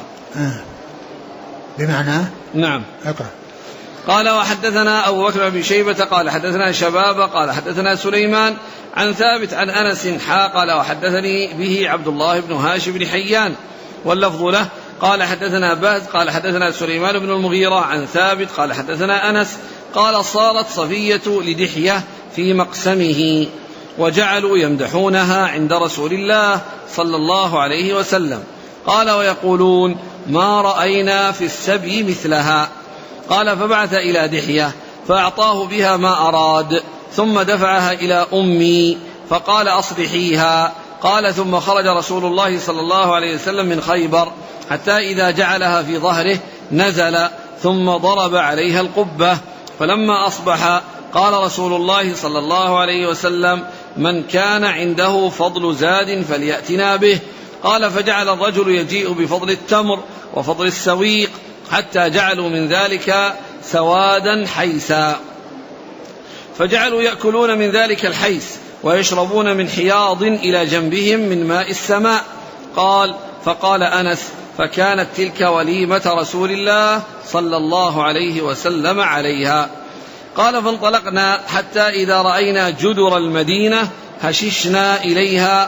بمعنى نعم أقرأ. قال وحدثنا أبو بكر بن شيبة قال حدثنا شباب قال حدثنا سليمان عن ثابت عن أنس قال وحدثني به عبد الله بن هاشم بن حيان واللفظ له قال حدثنا باز قال حدثنا سليمان بن المغيرة عن ثابت قال حدثنا أنس قال صارت صفية لدحية في مقسمه وجعلوا يمدحونها عند رسول الله صلى الله عليه وسلم. قال ويقولون ما رأينا في السبي مثلها. قال فبعث إلى دحية فأعطاه بها ما أراد ثم دفعها إلى أمي فقال أصلحيها. قال ثم خرج رسول الله صلى الله عليه وسلم من خيبر حتى إذا جعلها في ظهره نزل ثم ضرب عليها القبة. فلما أصبح قال رسول الله صلى الله عليه وسلم من كان عنده فضل زاد فليأتنا به. قال فجعل الرجل يجيء بفضل التمر وفضل السويق حتى جعلوا من ذلك سوادا حيسا فجعلوا يأكلون من ذلك الحيس ويشربون من حياض إلى جنبهم من ماء السماء. قال فقال أنس فكانت تلك وليمة رسول الله صلى الله عليه وسلم عليها. قال فانطلقنا حتى إذا رأينا جدر المدينة هششنا إليها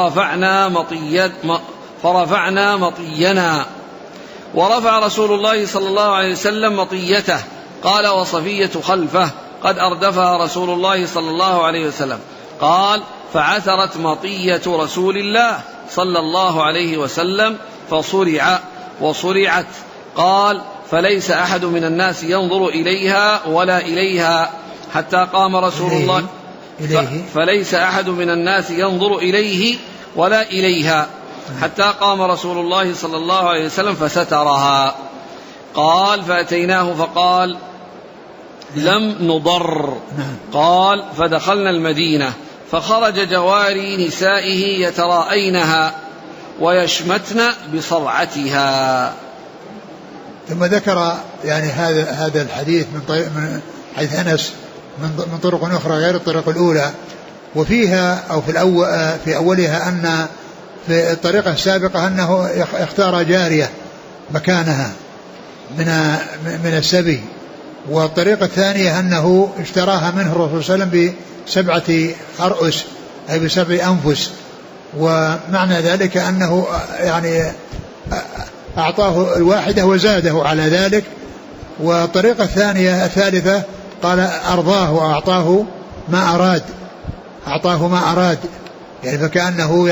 فرفعنا مطينا ورفع رسول الله صلى الله عليه وسلم مطيته. قال وصفية خلفه قد أردفها رسول الله صلى الله عليه وسلم. قال فعثرت مطية رسول الله صلى الله عليه وسلم وصرعت. قال فليس أحد من الناس ينظر إليها ولا إليها حتى قام رسول الله فليس أحد من الناس ينظر إليه ولا إليها حتى قام رسول الله صلى الله عليه وسلم فسترها. قال فأتيناه فقال لم نضر. قال فدخلنا المدينة فخرج جواري نسائه يتراءينها ويشمتن بصرعتها. ثم ذكر يعني هذا الحديث من حيث أنس من طرق أخرى غير الطريق الأولى. وفيها أو في أولها أن في الطريقة السابقة أنه اختار جارية مكانها من السبي. والطريقة الثانية أنه اشتراها منه الرسول صلى الله عليه وسلم ب7 أرؤس أي ب7 أنفس. ومعنى ذلك أنه يعني أعطاه الواحدة وزاده على ذلك. والطريقة الثالثة قال أرضاه وأعطاه ما أراد يعني فكأنه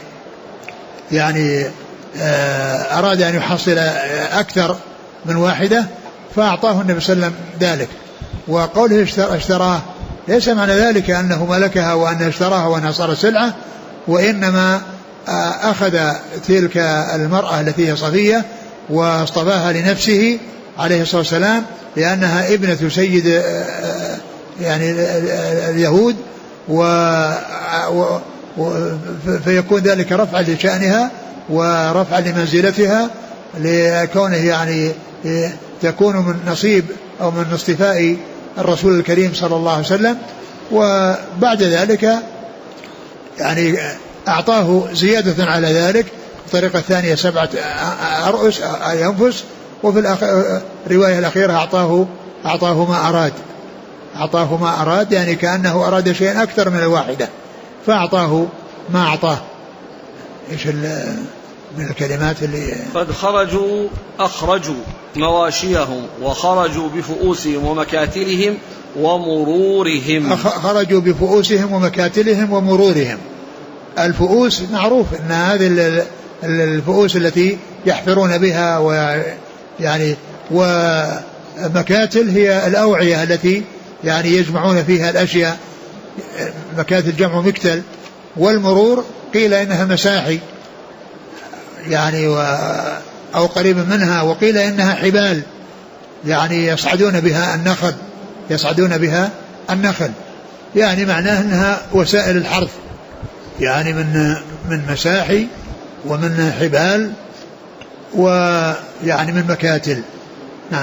يعني أراد أن يحصل أكثر من واحدة فأعطاه النبي صلى الله عليه وسلم ذلك. وقوله اشتراه ليس معنى ذلك أنه ملكها وأنه اشتراها وأنها صارت سلعة، وإنما أخذ تلك المرأة التي هي صفية واصطفاها لنفسه عليه الصلاة والسلام لأنها ابنة سيد يعني اليهود، فيكون ذلك رفعا لشأنها ورفعا لمنزلتها لكونه يعني تكون من نصيب أو من اصطفاء الرسول الكريم صلى الله عليه وسلم. وبعد ذلك يعني أعطاه زيادة على ذلك. الطريقة الثانية 7 أنفس. وفي الرواية الأخيرة أعطاه ما أراد يعني كأنه أراد شيئا أكثر من الواحدة فأعطاه ما أعطاه. إيش من الكلمات اللي قد أخرجوا مواشيهم وخرجوا بفؤوسهم ومكاتلهم ومرورهم. خرجوا بفؤوسهم ومكاتلهم ومرورهم. الفؤوس معروف أن هذه الفؤوس التي يحفرون بها ويعني ومكاتل هي الأوعية التي يعني يجمعون فيها الأشياء. مكاتل جمع مكتل. والمرور قيل إنها مساحي يعني أو قريب منها، وقيل إنها حبال يعني يصعدون بها النخل يعني معناه أنها وسائل الحرث يعني من مساحي ومن حبال ويعني من مكاتل. نعم.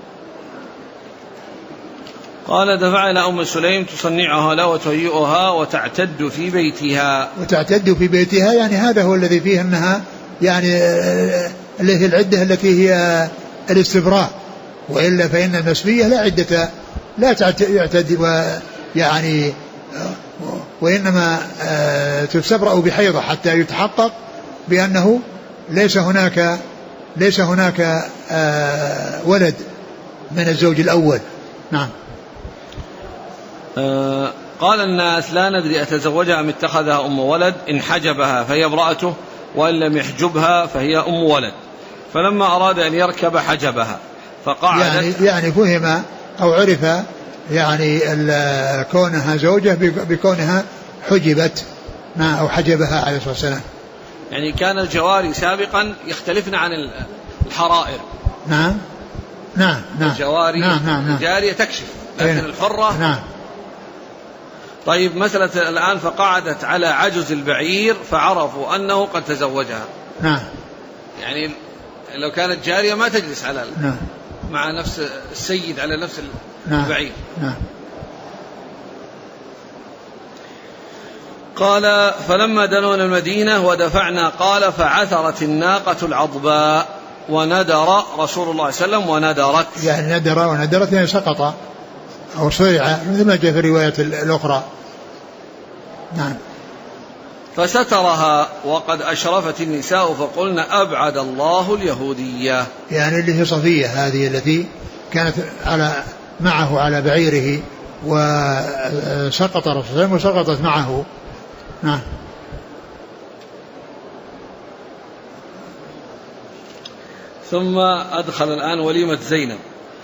قال دفع إلى أم سليم تصنعها له وتهيئها وتعتد في بيتها يعني هذا هو الذي فيه أنها يعني اللي هي العدة التي هي الاستبراء، وإلا فإن المسبية لا تعتد يعني وإنما تستبرأ بحيضة حتى يتحقق بأنه ليس هناك ولد من الزوج الأول. نعم. قال الناس لا ندري أتزوجها أم اتخذها أم ولد، إن حجبها فهي امرأته وإن لم يحجبها فهي أم ولد. فلما أراد أن يركب حجبها فقعدت يعني فهم أو عرف يعني كونها زوجة بكونها حجبت أو حجبها عليه الصلاة والسلام. يعني كان الجواري سابقا يختلفن عن الحرائر. نعم. الجواري الجارية تكشف لكن الحرة. نعم. طيب مسألة الآن فقعدت على عجز البعير فعرفوا أنه قد تزوجها. نعم. يعني لو كانت جارية ما تجلس على مع نفس السيد على نفس البعير. نعم. قال فلما دنونا المدينة ودفعنا قال فعثرت الناقة العضباء وندر رسول الله صلى الله عليه وسلم وندرت. يعني وندرت يعني سقط أو صرع مثل ما جاء في الرواية الأخرى. نعم. فسترها وقد أشرفت النساء فقلن أبعد الله اليهودية. يعني اللي هي صفية هذه التي كانت معه على بعيره وسقط رسول الله وسقطت معه. نعم. ثم أدخل الآن وليمة زينب.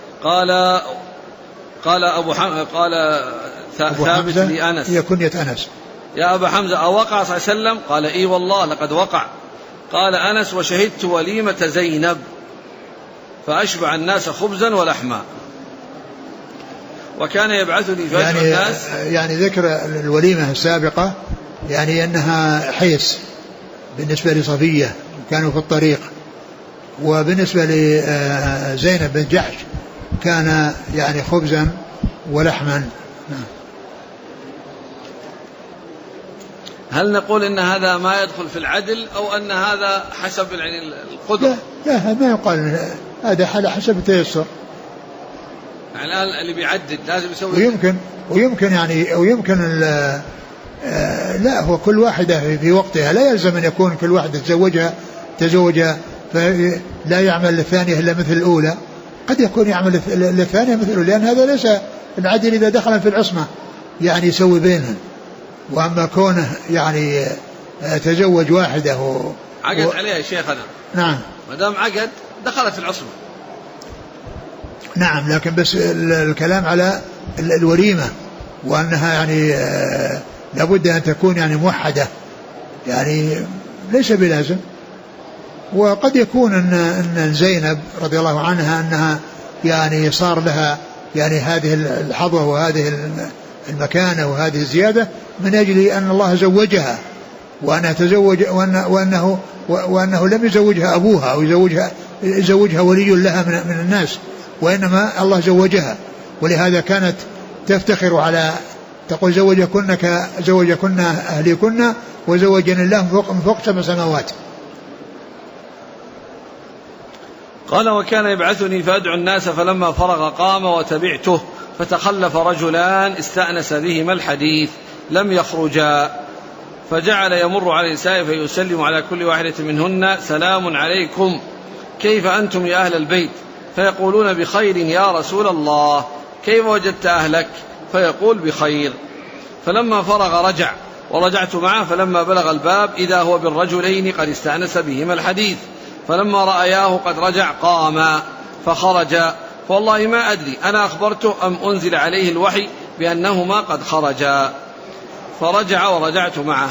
قال أبو حمزة قال ثابت لأنس هي كنية أنس يا أبا حمزة أوقع صلى الله عليه وسلم؟ قال إي والله لقد وقع. قال أنس وشهدت وليمة زينب فأشبع الناس خبزا ولحما وكان يبعثني فأجمع الناس. يعني ذكر الوليمة السابقة يعني أنها حيث بالنسبة لصفية كانوا في الطريق، وبالنسبة لزينب بن جحش كان يعني خبزا ولحما. هل نقول إن هذا ما يدخل في العدل أو أن هذا حسب القدرة؟ لا ما يقال هذا حسب التيسر. يعني الآن اللي بيعدد لازم يسوي ويمكن لا هو كل واحدة في وقتها لا يلزم أن يكون كل واحدة تزوجها لا يعمل للثانية إلا مثل الأولى. قد يكون يعمل للثانية مثل الأولى لأن هذا ليس العدل إذا دخل في العصمة يعني يسوي بينهم. وأما كونه يعني تزوج واحدة عقد عليها يا شيخنا. نعم. ما دام عقد دخلت في العصمة. نعم، لكن بس الكلام على الوليمة، وأنها يعني لابد أن تكون يعني موحدة، يعني ليس بلازم. وقد يكون أن زينب رضي الله عنها أنها يعني صار لها يعني هذه الحظوة وهذه المكانة وهذه الزيادة من أجل أن الله زوجها، وأنها تزوج وأنه لم يزوجها أبوها أو يزوجها ولي لها من الناس، وإنما الله زوجها. ولهذا كانت تفتخر على تقول زوجكن أهليكن وزوجني الله من فوق 7 سماوات. قال وكان يبعثني فأدعو الناس فلما فرغ قام وتبعته فتخلف رجلان استأنس بهما الحديث لم يخرجا، فجعل يمر على النساء فيسلم على كل واحدة منهن سلام عليكم كيف أنتم يا أهل البيت، فيقولون بخير يا رسول الله، كيف وجدت أهلك؟ فيقول بخير. فلما فرغ رجع ورجعت معه، فلما بلغ الباب إذا هو بالرجلين قد استأنس بهما الحديث، فلما رأياه قد رجع قاما فخرج، فوالله ما أدري أنا أخبرته أم أنزل عليه الوحي بأنهما قد خرجا، فرجع ورجعت معه.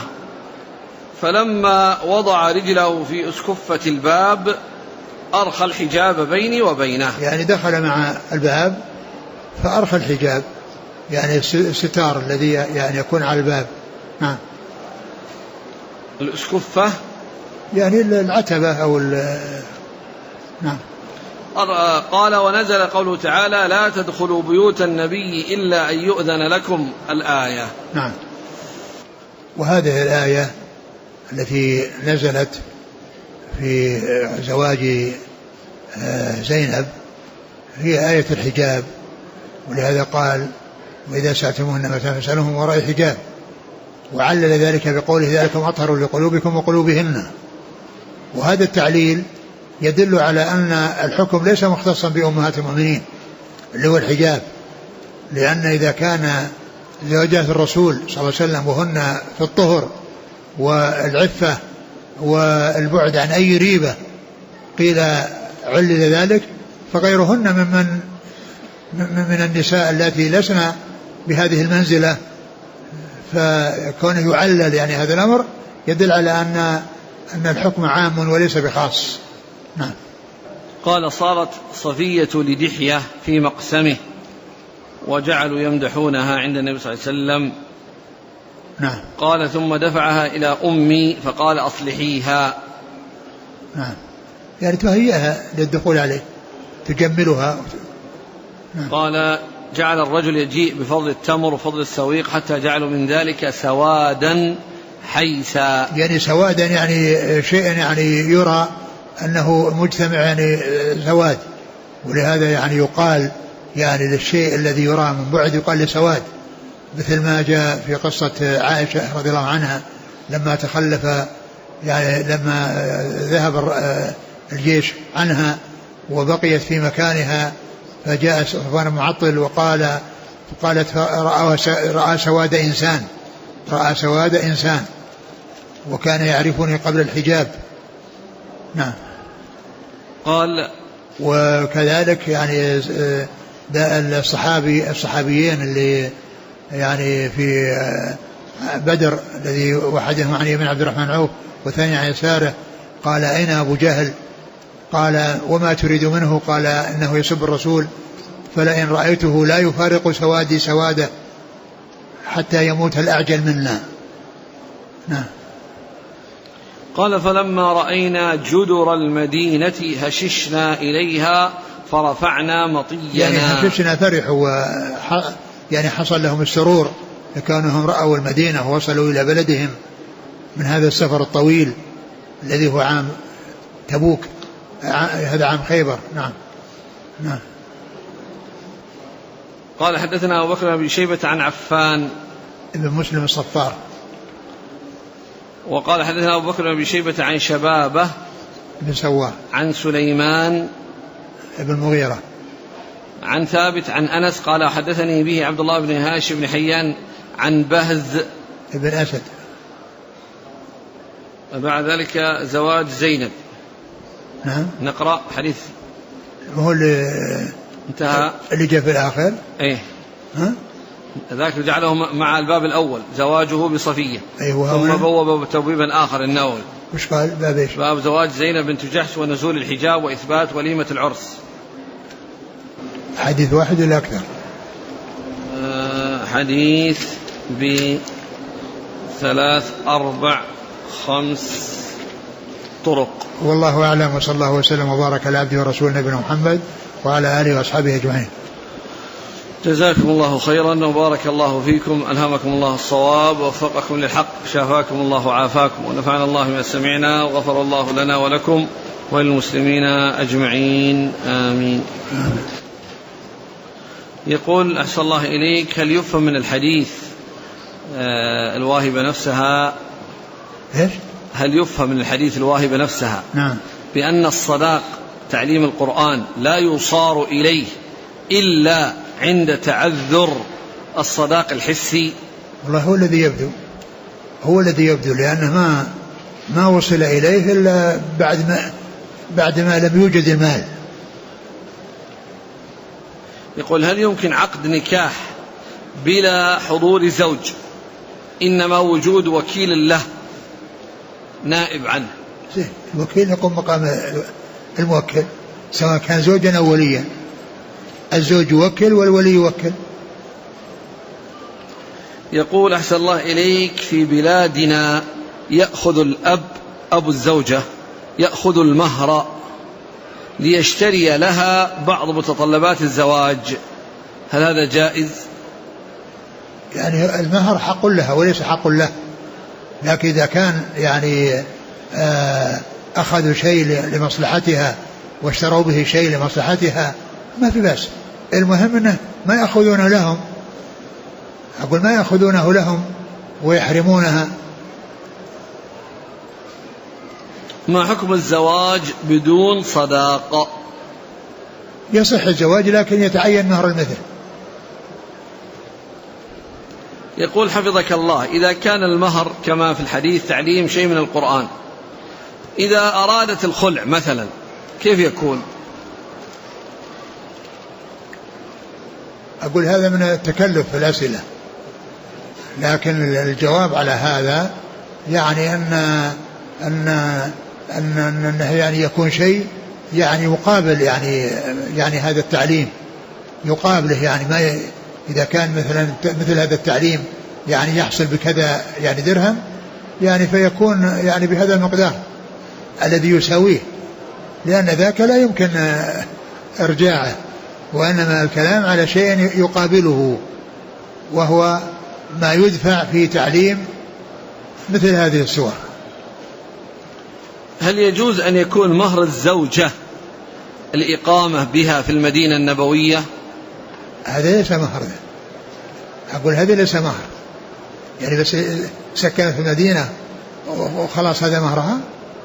فلما وضع رجله في أسكفة الباب أرخى الحجاب بيني وبينه، يعني دخل مع الباب فأرخى الحجاب، يعني الستار الذي يعني يكون على الباب. نعم. الأسكفة يعني العتبة أو نعم. قال ونزل قوله تعالى لا تدخلوا بيوت النبي إلا أن يؤذن لكم الآية. نعم. وهذه الآية التي نزلت في زواج زينب هي آية الحجاب، ولهذا قال وإذا سألتموهن متاعا فاسألوهم وراء حجاب، وعلل ذلك بقوله ذلكم أطهر لقلوبكم وقلوبهن. وهذا التعليل يدل على أن الحكم ليس مختصا بأمهات المؤمنين اللي هو الحجاب، لأن إذا كان زوجات الرسول صلى الله عليه وسلم وهن في الطهر والعفة والبعد عن أي ريبة قيل علل ذلك، فغيرهن من النساء التي لسن بهذه المنزلة، فكونه يعلل يعني هذا الأمر يدل على أن الحكم عام وليس بخاص. نعم. قال صارت صفية لدحية في مقسمه وجعلوا يمدحونها عند النبي صلى الله عليه وسلم. نعم. قال ثم دفعها إلى أمي فقال أصلحيها. نعم، يعني تهيئها للدخول عليه تجملها. نعم. قال جعل الرجل يجيء بفضل التمر وفضل السويق حتى جعلوا من ذلك سوادا حيثا، يعني سوادا يعني شيء يعني يرى أنه مجتمع يعني سواد، ولهذا يعني يقال يعني للشيء الذي يرى من بعد يقال لسواد، مثل ما جاء في قصة عائشة رضي الله عنها لما تخلف يعني لما ذهب الجيش عنها وبقيت في مكانها، فجاء صفوان معطل فقالت رأى سواد إنسان وكان يعرفني قبل الحجاب. نعم. قال وكذلك يعني الصحابيين اللي يعني في بدر الذي واحدهم عن يمين عبد الرحمن عوف والثاني عن يساره، قال أين أبو جهل؟ قال وما تريد منه؟ قال إنه يسب الرسول، فلئن رأيته لا يفارق سوادي سواده حتى يموت الأعجل منا. نعم. قال فلما رأينا جدر المدينة هششنا إليها فرفعنا مطينا، يعني هششنا فرحوا يعني حصل لهم السرور لكونهم رأوا المدينة ووصلوا إلى بلدهم من هذا السفر الطويل الذي هو عام تبوك، هذا عام خيبر. نعم. نعم. قال حدثنا أبو بكر بن شيبة عن عفان ابن مسلم الصفار. وقال حدثنا أبو بكر بن شيبة عن شبابة بن سوار عن سليمان ابن مغيرة عن ثابت عن أنس قال حدثني به عبد الله بن هاشم بن حيان عن بهز بن أسد. بعد ذلك زواج زينب. نعم. نقرأ حديث. هو اللي انتهى اللي جاء في الآخر. ايه ها؟ ذاك جعله مع الباب الأول زواجه بصفية. أيوة. ثم بوب تبويبا آخر النووي. وش قال باب ايش؟ باب زواج زينب بنت جحش ونزول الحجاب وإثبات وليمة العرس. حديث واحد ولا أكثر؟ حديث بثلاث أربع خمس طرق. والله أعلم، وصلى الله وسلم وبارك على عبده ورسوله نبينا محمد وعلى آله وأصحابه أجمعين. جزاكم الله خيرا وبارك الله فيكم، ألهمكم الله الصواب ووفقكم للحق، شافاكم الله وعافاكم، ونفعنا الله ما سمعنا، وغفر الله لنا ولكم وللمسلمين أجمعين، آمين. يقول أحسن الله إليك، هل يفهم من الحديث الواهبة نفسها؟ إيش؟ هل يفهم من الحديث الواهبة نفسها؟ نعم. بأن الصداق تعليم القرآن لا يصار إليه إلا عند تعذر الصداق الحسي؟ والله هو الذي يبدو لأنه ما وصل إليه إلا بعد ما لم يوجد المال. يقول هل يمكن عقد نكاح بلا حضور زوج، إنما وجود وكيل له نائب عنه؟ الوكيل يقوم مقام الموكل سواء كان زوجا أو وليا، الزوج يوكل والولي يوكل. يقول أحسن الله إليك، في بلادنا يأخذ الأب أبو الزوجة يأخذ المهر ليشتري لها بعض متطلبات الزواج، هل هذا جائز؟ يعني المهر حق لها وليس حق له، لكن إذا كان يعني أخذوا شيء لمصلحتها واشتروا به شيء لمصلحتها ما في بأس. المهم أنه ما يأخذون لهم، أقول ما يأخذونه لهم ويحرمونها. ما حكم الزواج بدون صداقة؟ يصح الزواج لكن يتعين مهر المثل. يقول حفظك الله، إذا كان المهر كما في الحديث تعليم شيء من القرآن، إذا أرادت الخلع مثلا كيف يكون؟ أقول هذا من التكلف في الأسئلة، لكن الجواب على هذا يعني أنه يعني يكون شيء يعني مقابل يعني هذا التعليم يقابله، يعني ما إذا كان مثل هذا التعليم يعني يحصل بكذا يعني درهم يعني فيكون يعني بهذا المقدار الذي يساويه، لأن ذاك لا يمكن إرجاعه، وإنما الكلام على شيء يقابله وهو ما يدفع في تعليم مثل هذه الصور. هل يجوز أن يكون مهر الزوجة الإقامة بها في المدينة النبوية؟ هذا ليس مهر، أقول هذا ليس مهر، يعني بس سكنت في المدينة وخلاص هذا مهرها،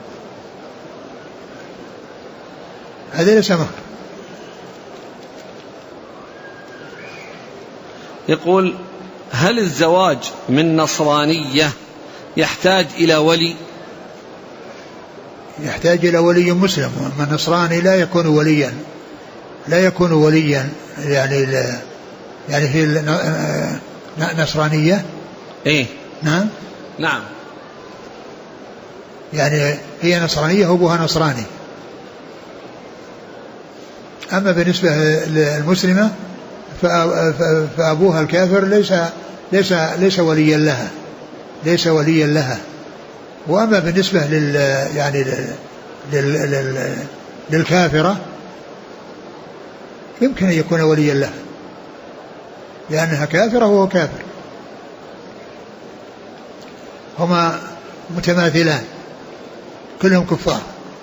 هذا ليس مهر. يقول هل الزواج من نصرانية يحتاج إلى ولي؟ يحتاج إلى ولي مسلم، وأما النصراني لا يكون وليا يعني في نصرانية. إيه نعم يعني هي نصرانية وأبوها نصراني. أما بالنسبة للمسلمة فأبوها الكافر ليس وليا لها، وأما بالنسبة للكافرة يمكن أن يكون وليا لها لأنها كافرة وهو كافر، هما متماثلان كلهم كفار.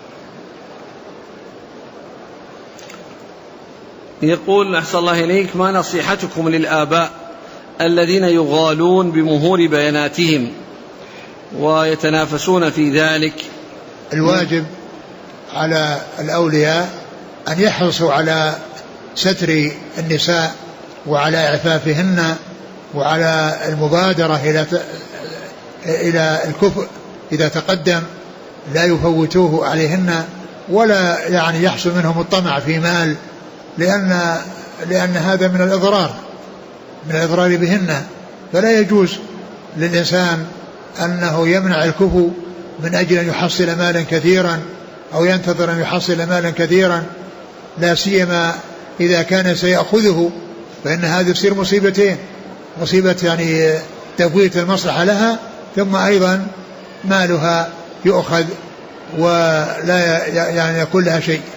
يقول أحسن الله إليك، ما نصيحتكم للآباء الذين يغالون بمهور بياناتهم ويتنافسون في ذلك؟ الواجب على الأولياء أن يحرصوا على ستر النساء وعلى إعفافهن وعلى المبادرة إلى الكفء إذا تقدم لا يفوتوه عليهن، ولا يعني يحصل منهم الطمع في مال، لأن هذا من الإضرار بهن. فلا يجوز للإنسان أنه يمنع الكفء من أجل أن يحصل مالا كثيرا أو ينتظر أن يحصل مالا كثيرا، لا سيما إذا كان سيأخذه، فإن هذه تصير مصيبتين: مصيبة يعني تفويت المصلحة لها، ثم أيضا مالها يؤخذ ولا يعني يكون لها شيء.